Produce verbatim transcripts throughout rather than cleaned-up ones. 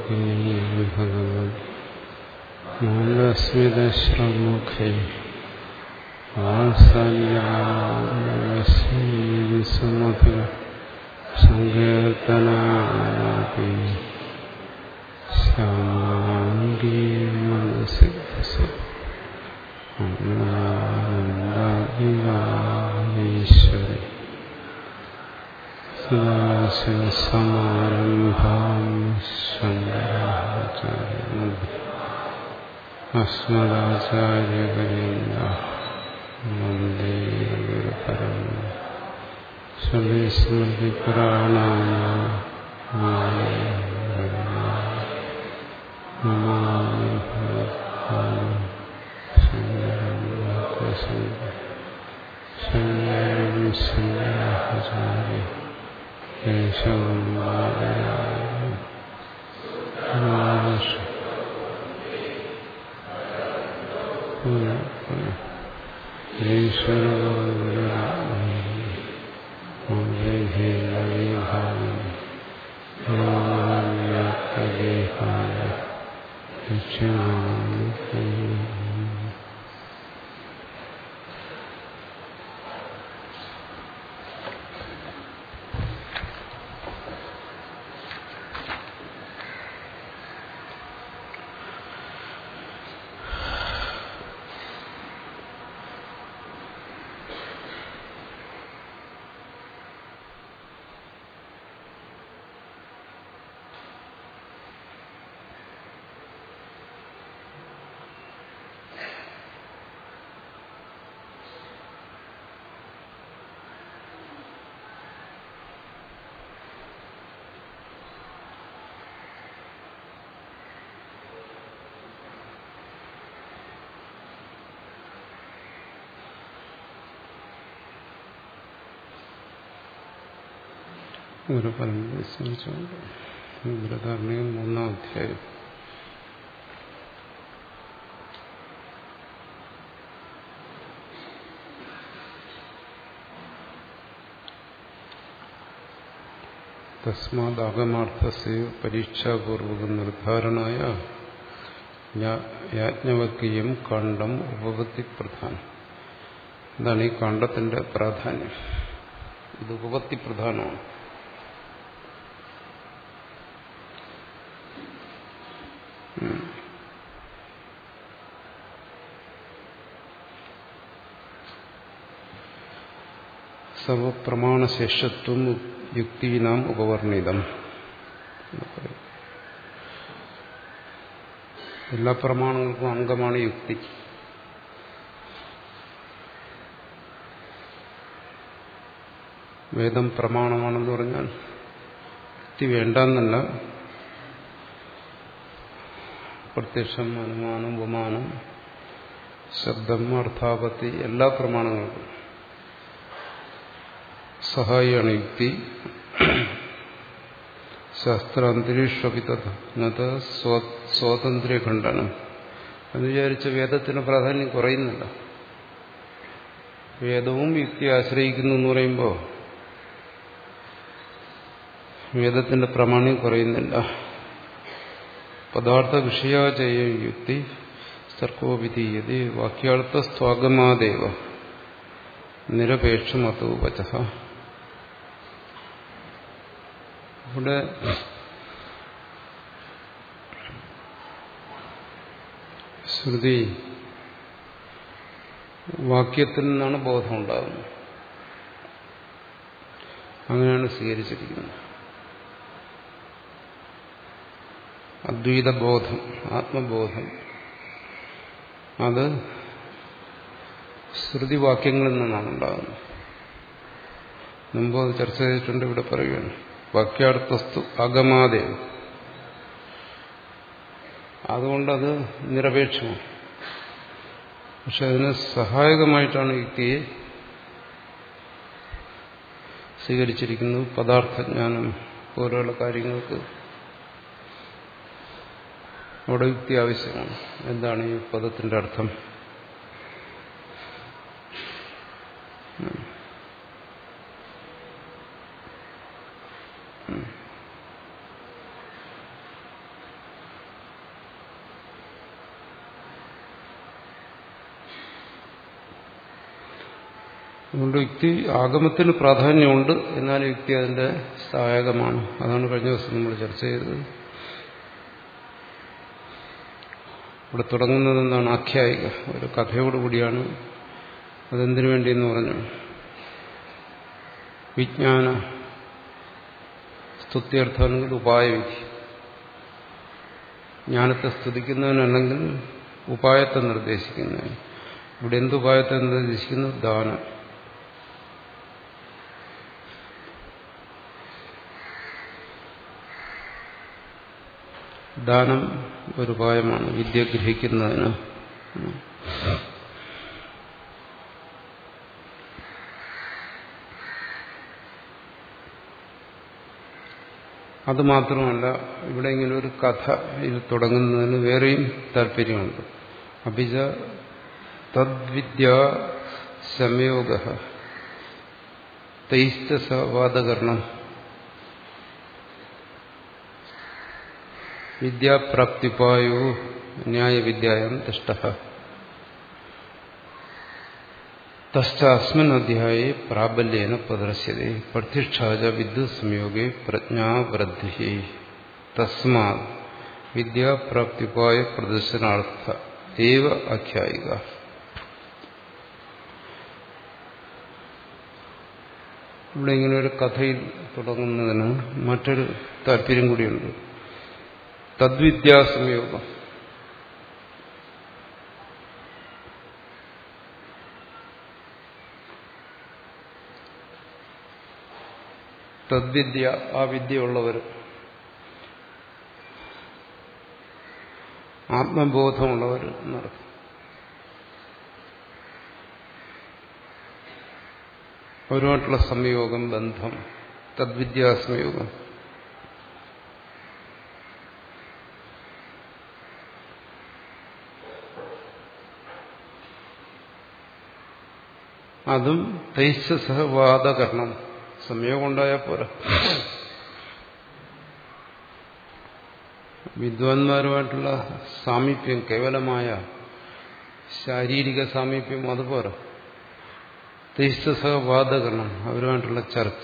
ഭഗവത് മൂലസ്മിതശ്രമുഖേ വാത്സല്യമസ്മീസുമധുര സങ്കീർത്തനാപി ശ്യാമാംഗീ മനസി ഈശ്വരി സദാശിവസമാരംഭാം ശങ്കരാചാര്യ അസ്മദാചാര്യപര്യന്താ വന്ദേ ഗുരുപരമ്പരാ നമാമി ഭഗവത്പാദം ശങ്കരം ശങ്കരാചാര്യ കേശവം വാദരാജം ഗുരുപരമ്പരയെ സ്മരിച്ചുകൊണ്ട് ബൃഹദാരണ്യകം മൂന്നാം അധ്യായം. തസ്മാദാഗമാർത്ഥസ്യ പരീക്ഷാപൂർവക നിർദ്ധാരണായ യാജ്ഞവൽക്യം കാണ്ഡം ഉപപത്തി പ്രധാനം. ഇതാണ് ഈ കാണ്ഡത്തിന്റെ പ്രാധാന്യം. ഇത് ഉപപത്തി പ്രധാനമാണ്. സർവപ്രമാണശേഷത്വം യുക്തീനാം ഉപവർണിതം. എല്ലാ പ്രമാണങ്ങൾക്കും അംഗമാണ് യുക്തി. വേദം പ്രമാണമാണെന്ന് പറഞ്ഞാൽ യുക്തി വേണ്ടെന്നല്ല. പ്രത്യക്ഷം, അനുമാനം, ഉപമാനം, ശബ്ദം, അർത്ഥാപത്തി എല്ലാ പ്രമാണങ്ങൾക്കും സഹായിയാണ് യുക്തി. ശാസ്ത്രാന്തരീക്ഷപി തത് സ്വാതന്ത്ര്യ ഖണ്ഡനം എന്ന് വിചാരിച്ച വേദത്തിന് പ്രാധാന്യം കുറയുന്നില്ല. വേദവും യുക്തി ആശ്രയിക്കുന്നു എന്ന് പറയുമ്പോൾ വേദത്തിന്റെ പ്രാമാണ്യം കുറയുന്നില്ല. പദാർത്ഥ വിഷയാചയ യുക്തി സർക്കോവിധീയത വാക്യാർത്ഥസ്ത്വാഗമാദേവ നിരപേക്ഷമതോ വചഃ. ഇവിടെ ശ്രുതി വാക്യത്തിൽ നിന്നാണ് ബോധം ഉണ്ടാകുന്നത്. അങ്ങനെയാണ് സ്വീകരിച്ചിരിക്കുന്നത്. അദ്വൈതബോധം, ആത്മബോധം, അത് ശ്രുതിവാക്യങ്ങളിൽ നിന്നാണ് ഉണ്ടാകുന്നത്. മുമ്പ് അത് ചർച്ച ചെയ്തിട്ടുണ്ട്. ഇവിടെ പറയുകയാണ് വാക്യാർത്ഥസ്തു അഗമാദേ. അതുകൊണ്ടത് നിരപേക്ഷമാണ്. പക്ഷെ അതിന് സഹായകമായിട്ടാണ് യുക്തിയെ സ്വീകരിച്ചിരിക്കുന്നത്. പദാർത്ഥജ്ഞാനം പോലെയുള്ള കാര്യങ്ങൾക്ക് അവിടെ യുക്തി ആവശ്യമാണ്. എന്താണ് ഈ പദത്തിന്റെ അർത്ഥം? അതുകൊണ്ട് യുക്തി ആഗമത്തിന് പ്രാധാന്യമുണ്ട്, എന്നാൽ യുക്തി അതിന്റെ സഹായകമാണ്. അതാണ് കഴിഞ്ഞ ദിവസം നമ്മൾ ചർച്ച ചെയ്തത്. ഇവിടെ തുടങ്ങുന്നത് എന്താണ്? ആഖ്യായിക, ഒരു കഥയോടുകൂടിയാണ്. അതെന്തിനു വേണ്ടിയെന്ന് പറഞ്ഞു? വിജ്ഞാന സ്തുത്യർത്ഥമാണെങ്കിൽ ഉപായവിധി, ജ്ഞാനത്തെ സ്തുതിക്കുന്നതിനല്ലെങ്കിൽ ഉപായത്തെ നിർദ്ദേശിക്കുന്നതിന്. ഇവിടെ എന്തുപായത്തെ നിർദ്ദേശിക്കുന്നു? ദാനം. ദാനം ഒരു ഉപായമാണ് വിദ്യ ഗ്രഹിക്കുന്നതിന്. അതുമാത്രമല്ല, ഇവിടെ ഇങ്ങനെ ഒരു കഥ ഇത് തുടങ്ങുന്നതിന് വേറെയും താല്പര്യമുണ്ട്. അഭിജ തദ്വിദ്യാ സംയോഗ തൈസ്തവാദകരണം വിദ്യാപ്രാപ്തിപായോ ന്യായവിദ്യായാം തിഷ്ടഃ തസ്മിൻ അധ്യായേ പ്രാബല്യേന പ്രദർശ്യതേ പ്രത്യക്ഷാച വിദ്യുത് സംയോഗേ പ്രജ്ഞാവൃദ്ധി തസ്മാത് വിദ്യാപ്രാപ്തിപായ പ്രദർശനാർത്ഥ ഏവ ആഖ്യായിക. ഇവിടെ ഇങ്ങനെ ഒരു കഥയിൽ തുടങ്ങുന്നതിന് മറ്റൊരു താല്പര്യം കൂടിയുണ്ട്. തദ്വിദ്യാസംയോഗം, തദ്വിദ്യ ആ വിദ്യയുള്ളവർ, ആത്മബോധമുള്ളവർ എന്നർത്ഥം. അവരുമായിട്ടുള്ള സംയോഗം, ബന്ധം, തദ്വിദ്യാസംയോഗം. അതും തൈസ്സഹവാദകരണം, സംയോഗം ഉണ്ടായാൽ പോരാ. വിദ്വാൻമാരുമായിട്ടുള്ള സാമീപ്യം, കേവലമായ ശാരീരിക സാമീപ്യം അതുപോരാ. തൈസ്സഹവാദകരണം, അവരുമായിട്ടുള്ള ചർച്ച,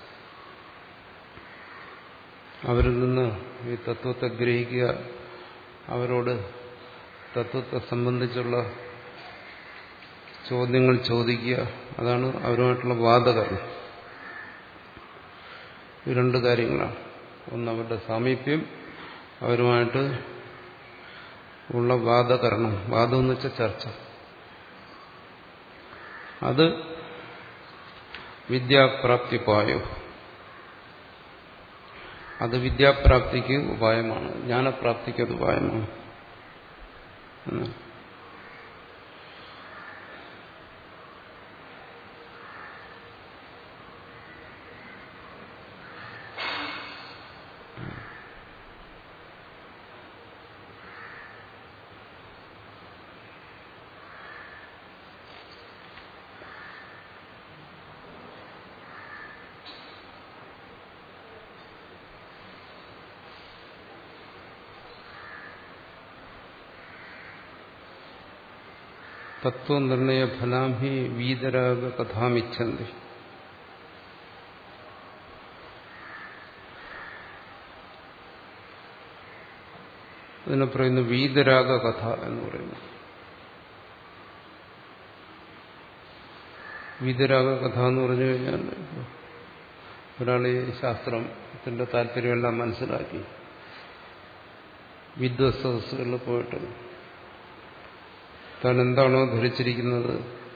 അവരിൽ നിന്ന് ഈ തത്വത്തെ ഗ്രഹിക്കുക, അവരോട് തത്വത്തെ സംബന്ധിച്ചുള്ള ചോദ്യങ്ങൾ ചോദിക്കുക, അതാണ് അവരുമായിട്ടുള്ള വാദകരണം. ഈ രണ്ട് കാര്യങ്ങളാണ്. ഒന്ന് അവരുടെ സാമീപ്യം, അവരുമായിട്ട് ഉള്ള വാദകരണം. വാദം എന്ന് വെച്ചാൽ ചർച്ച. അത് വിദ്യാപ്രാപ്തിപായോ, അത് വിദ്യാപ്രാപ്തിക്ക് ഉപായമാണ്, ജ്ഞാനപ്രാപ്തിക്ക് അത് ഉപായമാണ്. തത്വനിർണയഫലാം ഹി വീതരാഗ കഥാമിച്ഛന്തി. അതിനെ പറയുന്നു വീതരാഗ കഥ എന്ന് പറയുന്നു. വീതരാഗ കഥ എന്ന് പറഞ്ഞു കഴിഞ്ഞാൽ ഒരാൾ ഈ ശാസ്ത്രത്തിന്റെ താല്പര്യമെല്ലാം മനസ്സിലാക്കി വിദ്വത് സദസ്സുകളിൽ പോയിട്ട് താൻ എന്താണോ ധരിച്ചിരിക്കുന്നത്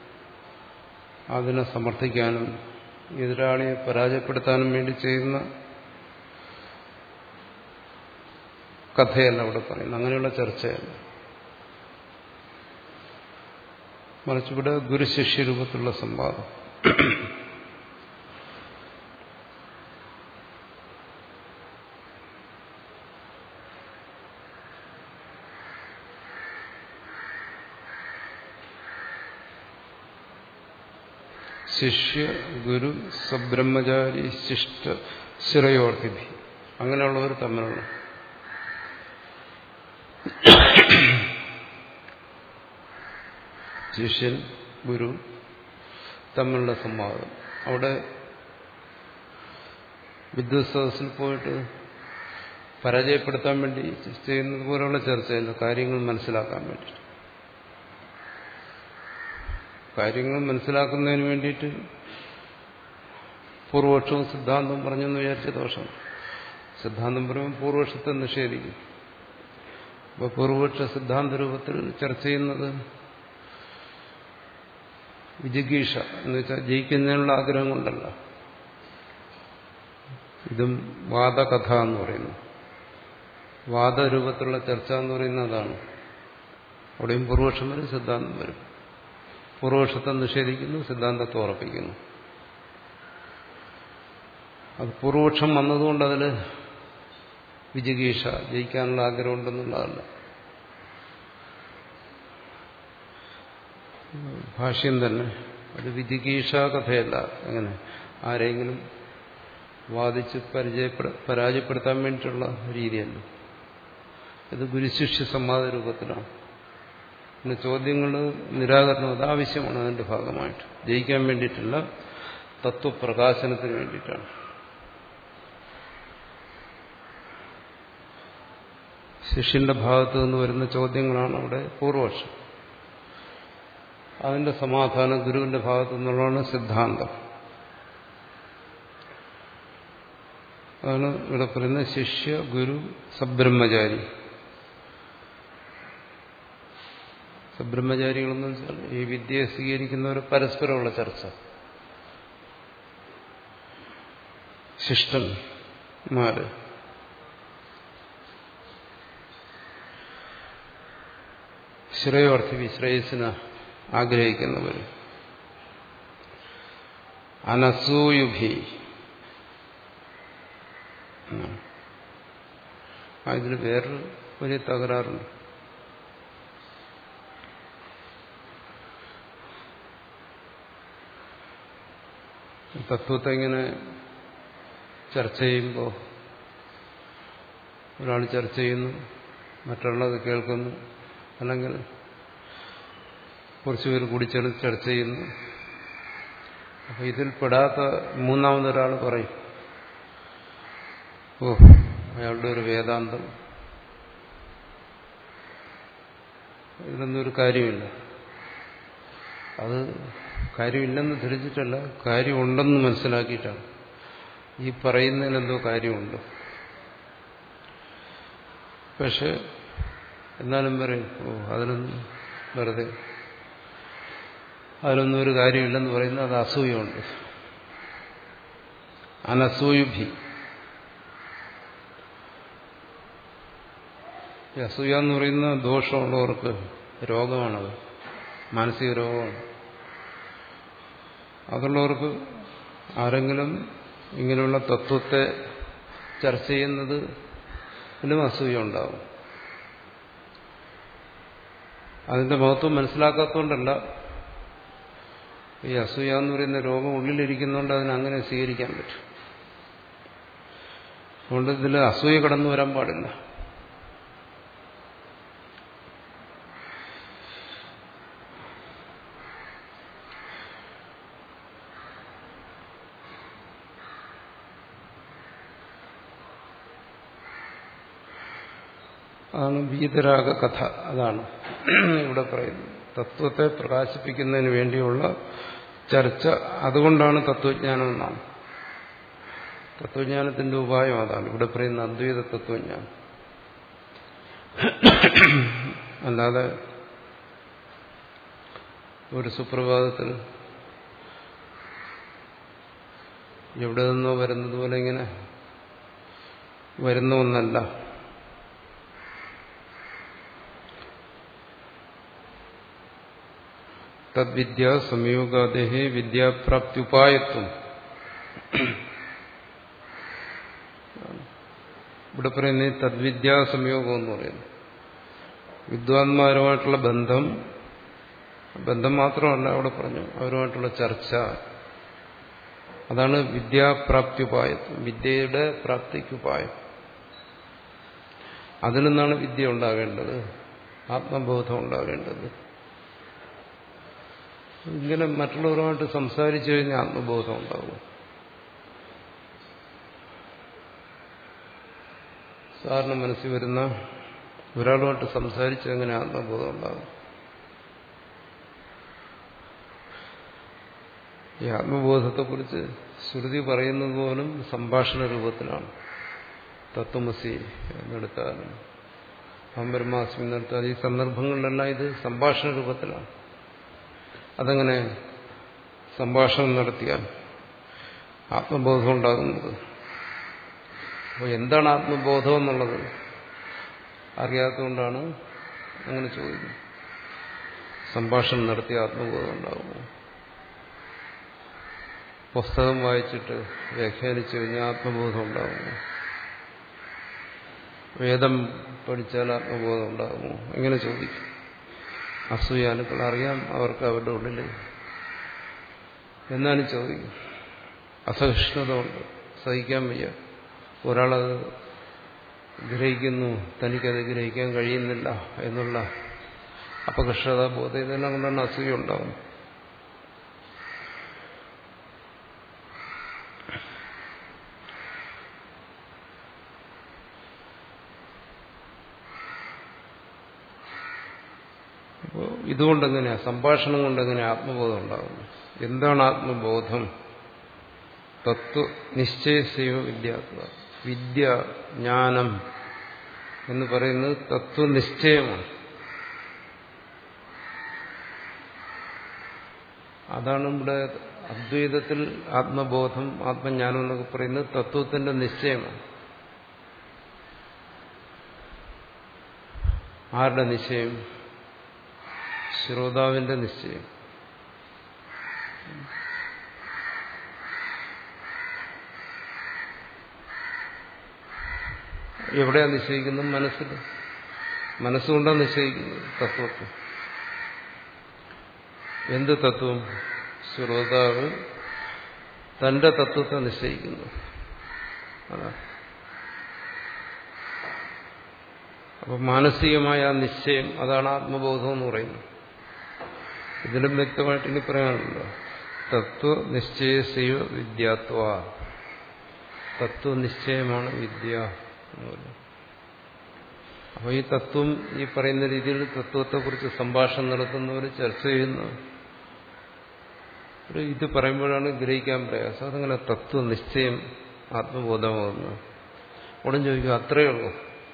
അതിനെ സമർത്ഥിക്കാനും എതിരാളിയെ പരാജയപ്പെടുത്താനും വേണ്ടി ചെയ്യുന്ന കഥയല്ല ഇവിടെ പറയുന്നത്. അങ്ങനെയുള്ള ചർച്ചയല്ല. മറിച്ചിവിടെ ഗുരുശിഷ്യ രൂപത്തിലുള്ള സംവാദം. ശിഷ്യ ഗുരു സബ്രഹ്മചാരി ശിഷ്ട ശിരയോർത്തിഥി, അങ്ങനെയുള്ളവർ തമ്മിലുള്ള ശിഷ്യൻ, ഗുരു, തമ്മിലുള്ള സംവാദം. അവിടെ വിദ്വത്സദസ്സിൽ പോയിട്ട് പരാജയപ്പെടുത്താൻ വേണ്ടി ചെയ്യുന്നത് പോലെയുള്ള ചർച്ചയല്ല, കാര്യങ്ങൾ മനസ്സിലാക്കാൻ വേണ്ടി. കാര്യങ്ങൾ മനസ്സിലാക്കുന്നതിന് വേണ്ടിയിട്ട് പൂർവപക്ഷവും സിദ്ധാന്തവും പറഞ്ഞെന്ന് വിചാരിച്ച ദോഷം. സിദ്ധാന്തം പറയുമ്പോൾ പൂർവപക്ഷത്തെ നിഷേധിക്കും. അപ്പോൾ പൂർവപക്ഷ സിദ്ധാന്ത രൂപത്തിൽ ചർച്ച ചെയ്യുന്നത് വിജിഗീഷ എന്ന് വെച്ചാൽ ജയിക്കുന്നതിനുള്ള ആഗ്രഹം കൊണ്ടല്ല. ഇതും വാദകഥ എന്ന് പറയുന്നു. വാദരൂപത്തിലുള്ള ചർച്ച എന്ന് പറയുന്നത് അതാണ്. അവിടെയും പൂർവപക്ഷം വരും, സിദ്ധാന്തം വരും. പൂർവപക്ഷത്തെ നിഷേധിക്കുന്നു, സിദ്ധാന്തത്തെ ഉറപ്പിക്കുന്നു. അത് പൂർവപക്ഷം വന്നതുകൊണ്ട് അതിൽ വിജിഗീഷ ജയിക്കാനുള്ള ആഗ്രഹം ഉണ്ടെന്നുള്ളതല്ല. ഭാഷ്യം തന്നെ അത് വിജിഗീഷ കഥയല്ല. അങ്ങനെ ആരെങ്കിലും വാദിച്ച് പരിചയപ്പെട പരാജയപ്പെടുത്താൻ വേണ്ടിയിട്ടുള്ള രീതിയല്ല. ഇത് ഗുരുശിഷ്യ സംവാദ രൂപത്തിലാണ്. പിന്നെ ചോദ്യങ്ങൾ നിരാകരണം അത് ആവശ്യമാണ്. അതിന്റെ ഭാഗമായിട്ട് ജയിക്കാൻ വേണ്ടിയിട്ടല്ല, തത്വപ്രകാശനത്തിന് വേണ്ടിയിട്ടാണ്. ശിഷ്യന്റെ ഭാഗത്തു നിന്ന് വരുന്ന ചോദ്യങ്ങളാണ് അവിടെ പൂർവപക്ഷം. അതിന്റെ സമാധാനം ഗുരുവിന്റെ ഭാഗത്തു നിന്നുള്ളതാണ് സിദ്ധാന്തം. അതാണ് ഇവിടെ പറയുന്നത് ശിഷ്യ ഗുരു സബ്രഹ്മചാരി. സബ്രഹ്മചാരികളെന്ന് വെച്ചാൽ ഈ വിദ്യയെ സ്വീകരിക്കുന്നവർ പരസ്പരമുള്ള ചർച്ച. ശിഷ്ടന്മാര് ശ്രേയോർത്ഥി വിശ്രേയസിന് ആഗ്രഹിക്കുന്നവർ. അനസൂയുഭി ഇതിൽ വേറൊരു വലിയ തകരാറുണ്ട്. തത്വത്തെ ഇങ്ങനെ ചർച്ച ചെയ്യുമ്പോൾ ഒരാൾ ചർച്ച ചെയ്യുന്നു, മറ്റുള്ളത് കേൾക്കുന്നു, അല്ലെങ്കിൽ കുറച്ചുപേർ കൂടി ചേർന്ന് ചർച്ച ചെയ്യുന്നു. അപ്പൊ ഇതിൽ പെടാത്ത മൂന്നാമതൊരാൾ പറയും, ഓ അയാളുടെ ഒരു വേദാന്തം, ഇതിലൊന്നും ഒരു കാര്യമില്ല. അത് കാര്യമില്ലെന്ന് ധരിച്ചിട്ടല്ല, കാര്യമുണ്ടെന്ന് മനസ്സിലാക്കിയിട്ടാണ്. ഈ പറയുന്നതിലെന്തോ കാര്യമുണ്ട്. പക്ഷെ എന്നാലും പറയും, ഓ അതിലൊന്നും വെറുതെ, അതിലൊന്നും ഒരു കാര്യമില്ലെന്ന് പറയുന്നത് അത് അസൂയുണ്ട്. അനസൂയുഭി. ഈ അസൂയ എന്ന് പറയുന്ന ദോഷമുള്ളവർക്ക് രോഗമാണത്, മാനസിക രോഗമാണ്. അതുള്ളവർക്ക് ആരെങ്കിലും ഇങ്ങനെയുള്ള തത്വത്തെ ചർച്ച ചെയ്യുന്നത് ഇതിലും അസൂയ ഉണ്ടാവും. അതിന്റെ മഹത്വം മനസ്സിലാക്കാത്തതുകൊണ്ടല്ല, ഈ അസൂയ എന്ന് പറയുന്ന രോഗം ഉള്ളിലിരിക്കുന്നതുകൊണ്ട് അതിനങ്ങനെ സ്വീകരിക്കാൻ പറ്റും. അതുകൊണ്ട് ഇതിൽ അസൂയ കടന്നു വരാൻ പാടില്ല. അതാണ് വീതരാഗ കഥ. അതാണ് ഇവിടെ പറയുന്നത്. തത്വത്തെ പ്രകാശിപ്പിക്കുന്നതിന് വേണ്ടിയുള്ള ചർച്ച. അതുകൊണ്ടാണ് തത്വജ്ഞാനം എന്നാണ്. തത്വജ്ഞാനത്തിന്റെ ഉപായം അതാണ്. ഇവിടെ പറയുന്ന അദ്വൈത തത്വജ്ഞാനം. അല്ലാതെ ഒരു സുപ്രഭാതത്തിൽ എവിടെ നിന്നോ വരുന്നത് പോലെ ഇങ്ങനെ വരുന്ന ഒന്നല്ല. തദ്വിദ്യ സംയോഗാദേഹേ വിദ്യാപ്രാപ്തി ഉപായത്വം. ഇവിടെ പറയുന്നത് തദ്വിദ്യാ സംയോഗം എന്ന് പറയുന്നു. വിദ്വാൻമാരുമായിട്ടുള്ള ബന്ധം, ബന്ധം മാത്രമല്ല അവിടെ പറഞ്ഞു, അവരുമായിട്ടുള്ള ചർച്ച, അതാണ് വിദ്യാപ്രാപ്തിയുപായത്വം, വിദ്യയുടെ പ്രാപ്തിക്കുപായം. അതിൽ നിന്നാണ് വിദ്യ ഉണ്ടാകേണ്ടത്, ആത്മബോധം ഉണ്ടാകേണ്ടത്. ഇങ്ങനെ മറ്റുള്ളവരുമായിട്ട് സംസാരിച്ചു കഴിഞ്ഞാൽ ആത്മബോധം ഉണ്ടാകും. സാറിന് മനസ്സിൽ വരുന്ന ഒരാളുമായിട്ട് സംസാരിച്ച് എങ്ങനെ ആത്മബോധം ഉണ്ടാകും? ഈ ആത്മബോധത്തെക്കുറിച്ച് ശ്രുതി പറയുന്നത് പോലും സംഭാഷണ രൂപത്തിലാണ്. തത്വമസി എന്നെടുത്താലും അഹം ബ്രഹ്മാസ്മി എന്നെടുത്താൽ ഈ സന്ദർഭങ്ങളിലെല്ലാം ഇത് സംഭാഷണ രൂപത്തിലാണ്. അതെങ്ങനെ സംഭാഷണം നടത്തിയാൽ ആത്മബോധം ഉണ്ടാകുന്നത്? അപ്പോൾ എന്താണ് ആത്മബോധം എന്നുള്ളത് അറിയാത്തതുകൊണ്ടാണ് അങ്ങനെ ചോദിക്കുന്നത്. സംഭാഷണം നടത്തിയ ആത്മബോധം ഉണ്ടാകുമോ? പുസ്തകം വായിച്ചിട്ട് വ്യാഖ്യാനിച്ചു കഴിഞ്ഞാൽ ആത്മബോധം ഉണ്ടാകുമോ? വേദം പഠിച്ചാൽ ആത്മബോധം ഉണ്ടാകുമോ? എങ്ങനെ ചോദിക്കും? അസൂയാനുക്കൾ അറിയാം, അവർക്ക് അവരുടെ ഉള്ളിൽ എന്നാലും ചോദിക്കും. അസഹിഷ്ണുത കൊണ്ട് സഹിക്കാൻ വയ്യ. ഒരാളത് ഗ്രഹിക്കുന്നു, തനിക്കത് ഗ്രഹിക്കാൻ കഴിയുന്നില്ല എന്നുള്ള അപകർഷത ബോധം, ഇതെല്ലാം കൊണ്ടാണ് അസൂയ ഉണ്ടാകുന്നത്. അപ്പോൾ ഇതുകൊണ്ടെങ്ങനെയാ, സംഭാഷണം കൊണ്ടെങ്ങനെയാ ആത്മബോധം ഉണ്ടാകുന്നു? എന്താണ് ആത്മബോധം? തത്വ നിശ്ചയസൈവ വിദ്യാത്വ. വിദ്യ, ജ്ഞാനം എന്ന് പറയുന്നത് തത്വനിശ്ചയമാണ്. അതാണ് ഇവിടെ അദ്വൈതത്തിൽ ആത്മബോധം, ആത്മജ്ഞാനം എന്നൊക്കെ പറയുന്നത് തത്വത്തിന്റെ നിശ്ചയമാണ്. ആരുടെ നിശ്ചയം? ശ്രോതാവിന്റെ നിശ്ചയം. എവിടെയാ നിശ്ചയിക്കുന്നത്? മനസ്സിൽ. മനസ്സുകൊണ്ടാണ് നിശ്ചയിക്കുന്നത് തത്വത്തെ. എന്ത് തത്വം? ശ്രോതാവ് തന്റെ തത്വത്തെ നിശ്ചയിക്കുന്നു. അതാ. അപ്പൊ മാനസികമായ ആ നിശ്ചയം, അതാണ് ആത്മബോധം എന്ന് പറയുന്നത്. ഇതിലും വ്യക്തമായിട്ട് ഇനി പറയാനുണ്ടോ? തത്വനിശ്ചയസൈവ വിദ്യാത്വ. തത്വനിശ്ചയമാണ് വിദ്യ എന്ന് പറയുന്നത്. അപ്പോൾ ഈ തത്വം ഈ പറയുന്ന രീതിയിൽ തത്വത്തെക്കുറിച്ച് സംഭാഷണം നടത്തുന്നവർ, ചർച്ച ചെയ്യുന്ന ഇത് പറയുമ്പോഴാണ് ഗ്രഹിക്കാൻ പ്രയാസം. അതങ്ങനെ തത്വനിശ്ചയം ആത്മബോധമാകുന്നു. ഉടൻ ചോദിക്കും, അത്രയേ ഉള്ളൂ.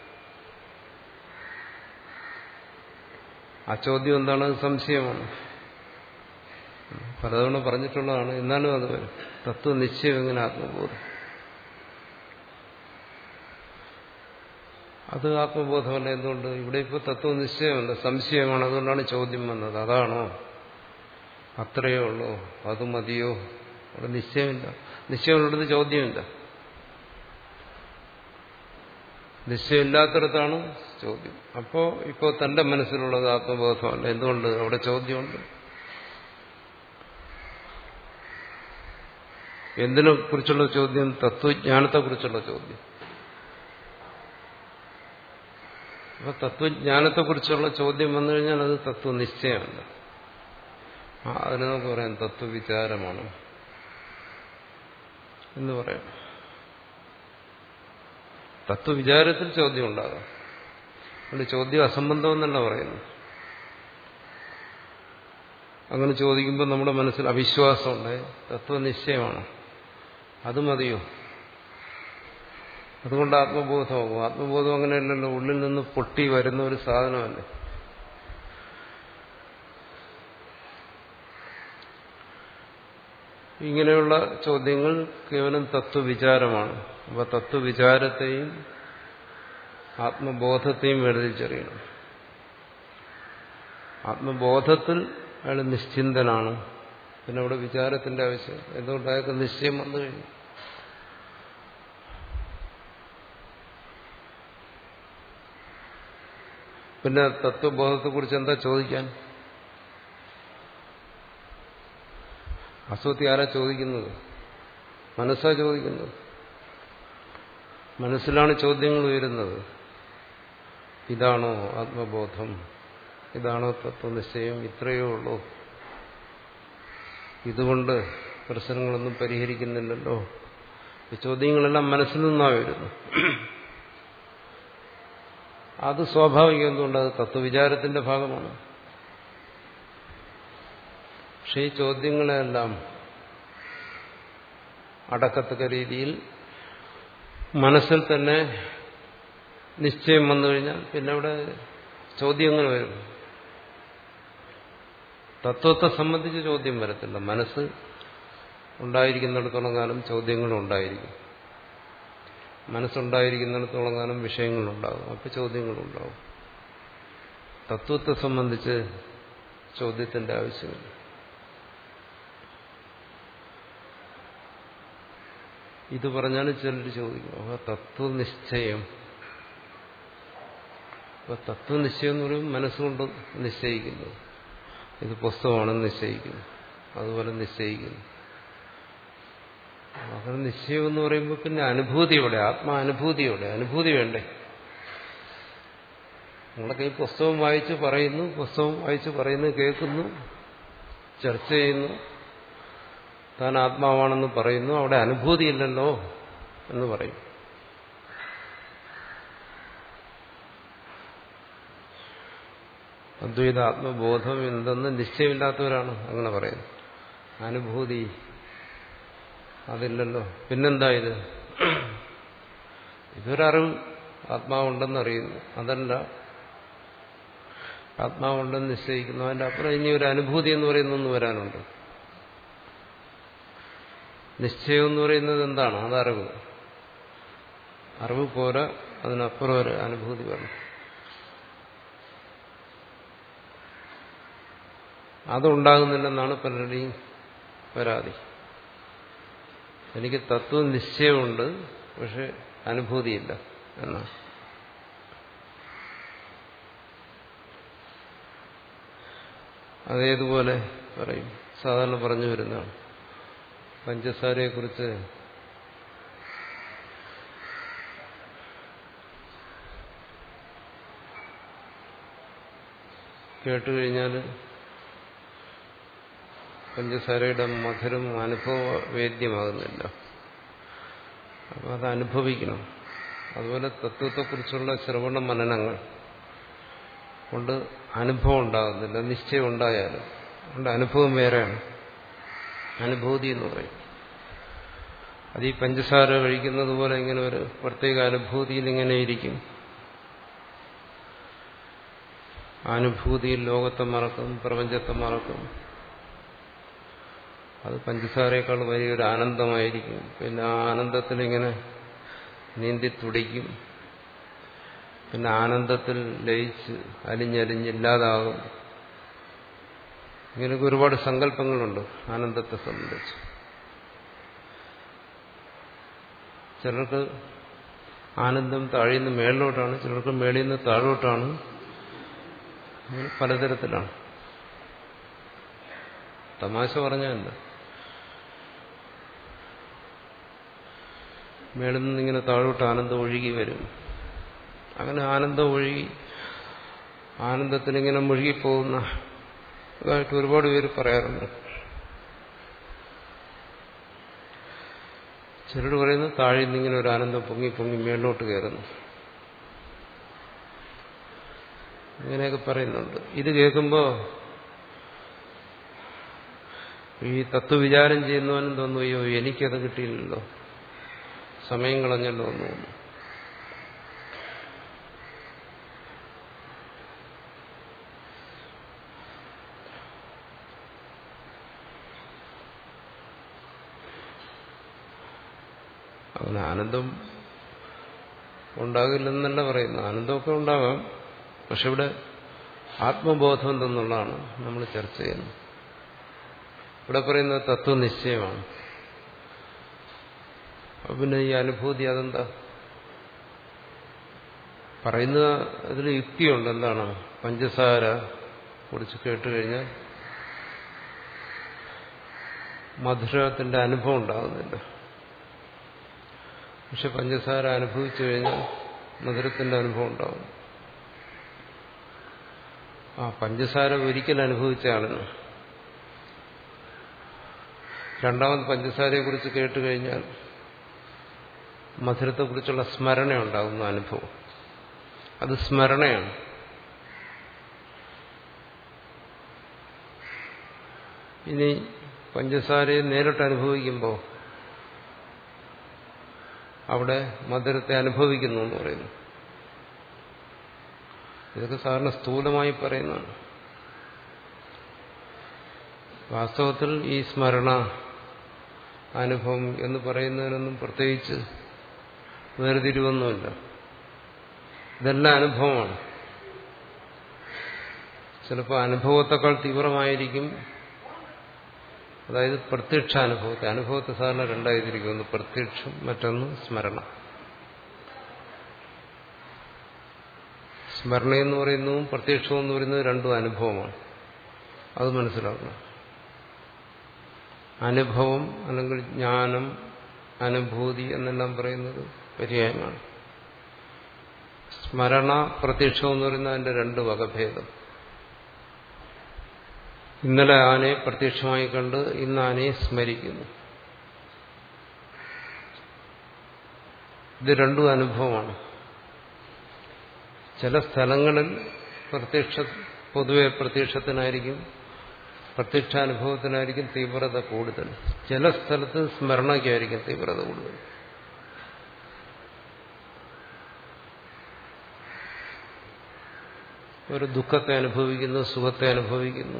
ആ ചോദ്യം എന്താണ്? സംശയമാണ്. പലതവണ പറഞ്ഞിട്ടുള്ളതാണ്. എന്നാലും അത് വരും. തത്വനിശ്ചയം എങ്ങനെ ആത്മബോധം? അത് ആത്മബോധമല്ല. എന്തുകൊണ്ട്? ഇവിടെ ഇപ്പോൾ തത്വനിശ്ചയമല്ല, സംശയമാണ്. അതുകൊണ്ടാണ് ചോദ്യം വന്നത്. അതാണോ? അത്രയേ ഉള്ളൂ? അത് മതിയോ? അവിടെ നിശ്ചയമില്ല. നിശ്ചയമുള്ളത് ചോദ്യമില്ല. നിശ്ചയമില്ലാത്തടത്താണ് ചോദ്യം. അപ്പോ ഇപ്പോൾ തന്റെ മനസ്സിലുള്ളത് ആത്മബോധമല്ല. എന്തുകൊണ്ട്? അവിടെ ചോദ്യമുണ്ട്. എന്തിനെ കുറിച്ചുള്ള ചോദ്യം? തത്വജ്ഞാനത്തെക്കുറിച്ചുള്ള ചോദ്യം. അപ്പൊ തത്വജ്ഞാനത്തെക്കുറിച്ചുള്ള ചോദ്യം വന്നു കഴിഞ്ഞാൽ അത് തത്വനിശ്ചയമല്ല. അതിന് നമുക്ക് പറയാം തത്വവിചാരമാണ് എന്ന് പറയാം. തത്വവിചാരത്തിൽ ചോദ്യം ഉണ്ടാകാം. അതുകൊണ്ട് ചോദ്യം അസംബന്ധം എന്നല്ല പറയുന്നു. അങ്ങനെ ചോദിക്കുമ്പോൾ നമ്മുടെ മനസ്സിൽ അവിശ്വാസമുണ്ട്. തത്വനിശ്ചയമാണ്, അത് മതിയോ? അതുകൊണ്ട് ആത്മബോധമാകും. ആത്മബോധം അങ്ങനെയല്ലല്ലോ, ഉള്ളിൽ നിന്ന് പൊട്ടി വരുന്ന ഒരു സാധനമല്ലേ. ഇങ്ങനെയുള്ള ചോദ്യങ്ങൾ കേവലം തത്വവിചാരമാണ്. അപ്പൊ തത്വവിചാരത്തെയും ആത്മബോധത്തെയും വേർതിരിച്ചറിയണം. ആത്മബോധത്തിൽ അയാൾ നിശ്ചിന്തനാണ്. പിന്നെ അവിടെ വിചാരത്തിന്റെ ആവശ്യം. എന്തുകൊണ്ട്? അയാൾക്ക് നിശ്ചയം വന്നു കഴിഞ്ഞു. പിന്നെ തത്വബോധത്തെക്കുറിച്ച് എന്താ ചോദിക്കാൻ? അസൂത്തി ആരാ ചോദിക്കുന്നത്? മനസ്സാ ചോദിക്കുന്നത്. മനസ്സിലാണ് ചോദ്യങ്ങൾ ഉയരുന്നത്. ഇതാണോ ആത്മബോധം? ഇതാണോ തത്വനിശ്ചയം? ഇത്രയേ ഉള്ളൂ ഇതുകൊണ്ട് പ്രശ്നങ്ങളൊന്നും പരിഹരിക്കുന്നില്ലല്ലോ. ഈ ചോദ്യങ്ങളെല്ലാം മനസ്സിൽ നിന്നാണ് വരുന്നത്. അത് സ്വാഭാവികം. എന്തുകൊണ്ട്? അത് തത്വവിചാരത്തിന്റെ ഭാഗമാണ്. പക്ഷെ ഈ ചോദ്യങ്ങളെല്ലാം അടക്കത്തക്ക രീതിയിൽ മനസ്സിൽ തന്നെ നിശ്ചയം വന്നു കഴിഞ്ഞാൽ പിന്നെ അവിടെ ചോദ്യം എങ്ങനെ വരും? തത്വത്തെ സംബന്ധിച്ച് ചോദ്യം വരത്തില്ല. മനസ്സ് ഉണ്ടായിരിക്കുന്നിടത്തോളം കാലം ചോദ്യങ്ങളും ഉണ്ടായിരിക്കും. മനസ്സുണ്ടായിരിക്കുന്നിടത്തോളം കാലം വിഷയങ്ങളുണ്ടാകും. അപ്പോൾ ചോദ്യങ്ങളുണ്ടാകും. തത്വത്തെ സംബന്ധിച്ച് ചോദ്യത്തിന്റെ ആവശ്യമില്ല. ഇത് പറഞ്ഞാൽ ചിലർ ചോദിക്കും, അപ്പോൾ തത്വനിശ്ചയം. അപ്പോൾ തത്വനിശ്ചയം എന്ന് പറയുമ്പോൾ മനസ്സുകൊണ്ട് നിശ്ചയിക്കുന്നു. ഇത് പുസ്തകമാണെന്ന് നിശ്ചയിക്കുന്നു. അതുപോലെ നിശ്ചയിക്കുന്നു. അങ്ങനെ നിശ്ചയം എന്ന് പറയുമ്പോൾ പിന്നെ അനുഭൂതിയോടെ, ആത്മാനുഭൂതിയോടെ, അനുഭൂതി വേണ്ടേ? നമ്മളൊക്കെ ഈ പുസ്തകം വായിച്ച് പറയുന്നു, പുസ്തകം വായിച്ച് പറയുന്നു, കേൾക്കുന്നു, ചർച്ച ചെയ്യുന്നു, താൻ ആത്മാവാണെന്ന് പറയുന്നു. അവിടെ അനുഭൂതിയില്ലല്ലോ എന്ന് പറയും. അദ്വൈത ആത്മബോധം എന്തെന്ന് നിശ്ചയമില്ലാത്തവരാണ് അങ്ങനെ പറയുന്നത്. അനുഭൂതി അതില്ലല്ലോ. പിന്നെന്താ ഇത്? ഇതൊരറിവ്, ആത്മാവുണ്ടെന്നറിയുന്നു. അതല്ല ആത്മാവുണ്ടെന്ന് നിശ്ചയിക്കുന്നു. അതിന്റെ അപ്പുറം ഇനി ഒരു അനുഭൂതി എന്ന് പറയുന്നൊന്ന് വരാനുണ്ട്. നിശ്ചയം എന്ന് പറയുന്നത് എന്താണ്? അതറിവ്. അറിവ് പോരാ, അതിനപ്പുറം ഒരു അനുഭൂതി വേണം. അതുണ്ടാകുന്നില്ലെന്നാണ് പലരുടെയും പരാതി. എനിക്ക് തത്വനിശ്ചയമുണ്ട്, പക്ഷെ അനുഭൂതിയില്ല എന്നാണ്. അതേതുപോലെ പറയും, സാധാരണ പറഞ്ഞു വരുന്നതാണ്. പഞ്ചസാരയെക്കുറിച്ച് കേട്ടുകഴിഞ്ഞാൽ പഞ്ചസാരയുടെ മധുരം അനുഭവവേദ്യമാകുന്നില്ല. അപ്പം അത് അനുഭവിക്കണം. അതുപോലെ തത്വത്തെക്കുറിച്ചുള്ള ശ്രവണ മനനങ്ങൾ കൊണ്ട് അനുഭവം ഉണ്ടാകുന്നില്ല. നിശ്ചയം ഉണ്ടായാലും അതുകൊണ്ട് അനുഭവം വേറെയാണ്. അനുഭൂതി എന്ന് പറയും. അത് ഈ പഞ്ചസാര കഴിക്കുന്നത് പോലെ ഇങ്ങനെ ഒരു പ്രത്യേക അനുഭൂതിയിൽ ഇങ്ങനെ ഇരിക്കും. അനുഭൂതിയിൽ ലോകത്തെ മറക്കും, പ്രപഞ്ചത്തെ മറക്കും. അത് പഞ്ചസാരയേക്കാൾ വലിയൊരു ആനന്ദമായിരിക്കും. പിന്നെ ആ ആനന്ദത്തിലിങ്ങനെ നീന്തി തുടിക്കും. പിന്നെ ആനന്ദത്തിൽ ലയിച്ച് അലിഞ്ഞലിഞ്ഞില്ലാതാകും. ഇങ്ങനെയൊക്കെ ഒരുപാട് സങ്കല്പങ്ങളുണ്ട് ആനന്ദത്തെ സംബന്ധിച്ച്. ചിലർക്ക് ആനന്ദം താഴെ നിന്ന് മേളിലോട്ടാണ്, ചിലർക്ക് മേളിൽ നിന്ന് താഴോട്ടാണ്. അങ്ങനെ പലതരത്തിലാണ്. തമാശ പറഞ്ഞല്ല, മേളിൽ നിന്നിങ്ങനെ താഴോട്ട് ആനന്ദം ഒഴുകി വരും. അങ്ങനെ ആനന്ദം ഒഴുകി ആനന്ദത്തിലിങ്ങനെ മുഴുകിപ്പോകുന്ന അതായിട്ട് ഒരുപാട് പേര് പറയാറുണ്ട്. ചിലർ പറയുന്നു താഴെ നിന്നിങ്ങനെ ഒരു ആനന്ദം പൊങ്ങി പൊങ്ങി മേളിലോട്ട് കയറുന്നു. ഇങ്ങനെയൊക്കെ പറയുന്നുണ്ട്. ഇത് കേൾക്കുമ്പോൾ ഈ തത്വവിചാരം ചെയ്യുന്നവനും തോന്നുന്നു, അയ്യോ എനിക്കത് കിട്ടിയില്ലല്ലോ, സമയം കളഞ്ഞല്ലോ എന്ന് തോന്നുന്നു. അങ്ങനെ ആനന്ദം ഉണ്ടാകില്ലെന്നല്ല പറയുന്നു. ആനന്ദമൊക്കെ ഉണ്ടാകാം. പക്ഷെ ഇവിടെ ആത്മബോധം എന്തെന്നുള്ളതാണ് നമ്മൾ ചർച്ച ചെയ്യുന്നത്. ഇവിടെ പറയുന്നത് തത്വനിശ്ചയമാണ്. പിന്നെ ഈ അനുഭൂതി അതെന്താ പറയുന്ന അതിൽ യുക്തിയുണ്ട്. എന്താണ്? പഞ്ചസാര കുറിച്ച് കേട്ടുകഴിഞ്ഞാൽ മധുരത്തിന്റെ അനുഭവം ഉണ്ടാകുന്നില്ല. പക്ഷെ പഞ്ചസാര അനുഭവിച്ചു കഴിഞ്ഞാൽ മധുരത്തിന്റെ അനുഭവം ഉണ്ടാകും. ആ പഞ്ചസാര ഒരിക്കൽ അനുഭവിച്ച ആളിന് രണ്ടാമത് പഞ്ചസാരയെക്കുറിച്ച് കേട്ട് കഴിഞ്ഞാൽ മധുരത്തെക്കുറിച്ചുള്ള സ്മരണ ഉണ്ടാകുന്ന അനുഭവം. അത് സ്മരണയാണ്. ഇനി പഞ്ചസാരയെ നേരിട്ട് അനുഭവിക്കുമ്പോൾ അവിടെ മധുരത്തെ അനുഭവിക്കുന്നു എന്ന് പറയുന്നു. ഇതൊക്കെ സാധാരണ സ്ഥൂലമായി പറയുന്നതാണ്. വാസ്തവത്തിൽ ഈ സ്മരണ അനുഭവം എന്ന് പറയുന്നതിനൊന്നും പ്രത്യേകിച്ച് വേർതിരിവൊന്നുമില്ല. ഇതെല്ലാം അനുഭവമാണ്. ചിലപ്പോൾ അനുഭവത്തെക്കാൾ തീവ്രമായിരിക്കും. അതായത് പ്രത്യക്ഷ അനുഭവത്തെ അനുഭവത്തെ സാധാരണ രണ്ടായിരിക്കും. ഒന്ന് പ്രത്യക്ഷം, മറ്റൊന്ന് സ്മരണ. സ്മരണ എന്ന് പറയുന്നതും പ്രത്യക്ഷം എന്ന് പറയുന്നത് രണ്ടും അനുഭവമാണ്. അത് മനസ്സിലാക്കണം. അനുഭവം അല്ലെങ്കിൽ ജ്ഞാനം, അനുഭൂതി എന്നെല്ലാം പറയുന്നത് പര്യായമാണ്. സ്മരണ, പ്രത്യക്ഷം എന്ന് പറയുന്നത് അതിന്റെ രണ്ട് വകഭേദം. ഇന്നലെ ആനയെ പ്രത്യക്ഷമായി കണ്ട് ഇന്ന് ആനയെ സ്മരിക്കുന്നു. ഇത് രണ്ടും അനുഭവമാണ്. ചില സ്ഥലങ്ങളിൽ പ്രത്യക്ഷ പൊതുവെ പ്രത്യക്ഷത്തിനായിരിക്കും, പ്രത്യക്ഷാനുഭവത്തിനായിരിക്കും തീവ്രത കൂടുതൽ. ചില സ്ഥലത്ത് സ്മരണയ്ക്കായിരിക്കും തീവ്രത കൂടുതൽ. ഒരു ദുഃഖത്തെ അനുഭവിക്കുന്നു, സുഖത്തെ അനുഭവിക്കുന്നു,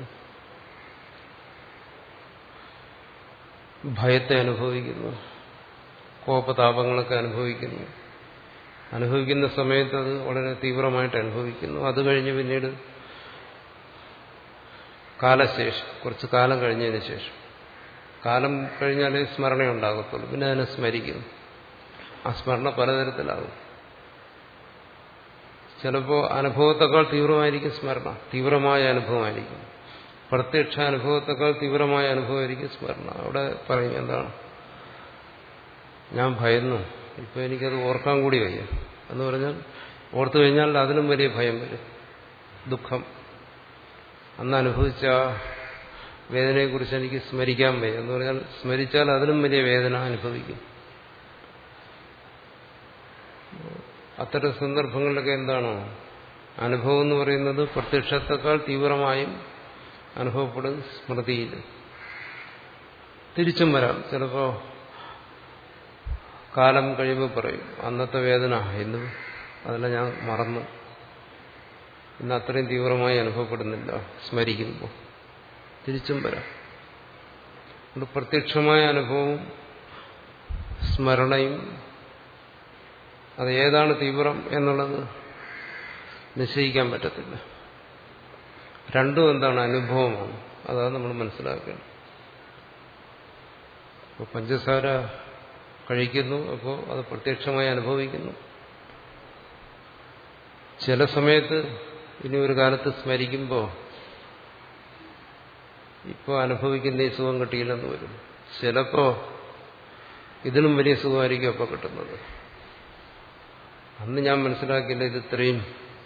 ഭയത്തെ അനുഭവിക്കുന്നു, കോപതാപങ്ങളൊക്കെ അനുഭവിക്കുന്നു. അനുഭവിക്കുന്ന സമയത്ത് അത് വളരെ തീവ്രമായിട്ട് അനുഭവിക്കുന്നു. അത് കഴിഞ്ഞ് പിന്നീട് കാലശേഷം, കുറച്ച് കാലം കഴിഞ്ഞതിന് ശേഷം, കാലം കഴിഞ്ഞാലേ സ്മരണയുണ്ടാകത്തുള്ളൂ. പിന്നെ അതിനെ സ്മരിക്കുന്നു. ആ സ്മരണ പലതരത്തിലാകും. ചിലപ്പോൾ അനുഭവത്തെക്കാൾ തീവ്രമായിരിക്കും സ്മരണ, തീവ്രമായ അനുഭവമായിരിക്കും. പ്രത്യക്ഷ അനുഭവത്തെക്കാൾ തീവ്രമായ അനുഭവമായിരിക്കും സ്മരണ. അവിടെ പറയും എന്താണ്, ഞാൻ ഭയന്നു, ഇപ്പൊ എനിക്കത് ഓർക്കാൻ കൂടി വയ്യ എന്ന് പറഞ്ഞാൽ, ഓർത്തു കഴിഞ്ഞാൽ അതിലും വലിയ ഭയം വരും, ദുഃഖം. അന്ന് അനുഭവിച്ച വേദനയെക്കുറിച്ച് എനിക്ക് സ്മരിക്കാൻ വയ്യ എന്ന് പറഞ്ഞാൽ, സ്മരിച്ചാൽ അതിലും വലിയ വേദന അനുഭവിക്കും. അത്തരം സന്ദർഭങ്ങളിലൊക്കെ എന്താണോ അനുഭവം എന്ന് പറയുന്നത് പ്രത്യക്ഷത്തെക്കാൾ തീവ്രമായും അനുഭവപ്പെടും സ്മൃതിയിൽ. തിരിച്ചും വരാം. ചിലപ്പോൾ കാലം കഴിയുമ്പോൾ പറയും, അന്നത്തെ വേദന ഇന്ന് അതെല്ലാം ഞാൻ മറന്നു, ഇന്ന് അത്രയും തീവ്രമായി അനുഭവപ്പെടുന്നില്ല സ്മരിക്കുമ്പോൾ. തിരിച്ചും വരാം. അതുകൊണ്ട് പ്രത്യക്ഷമായ അനുഭവവും സ്മരണയും അത് ഏതാണ് തീവ്രം എന്നുള്ളത് നിശ്ചയിക്കാൻ പറ്റത്തില്ല. രണ്ടും എന്താണ്, അനുഭവമാണ്. അതാണ് നമ്മൾ മനസ്സിലാക്കേണ്ടത്. ഇപ്പോൾ പഞ്ചസാര കഴിക്കുന്നു, അപ്പോൾ അത് പ്രത്യക്ഷമായി അനുഭവിക്കുന്നു. ചില സമയത്ത് ഇനി ഒരു കാലത്ത് സ്മരിക്കുമ്പോൾ ഇപ്പോൾ അനുഭവിക്കുന്ന ഈ സുഖം കിട്ടിയില്ലെന്ന് വരും. ചിലപ്പോൾ ഇതിലും വലിയ സുഖമായിരിക്കും അപ്പോൾ കിട്ടുന്നത്. അന്ന് ഞാൻ മനസ്സിലാക്കിയില്ല ഇത് ഇത്രയും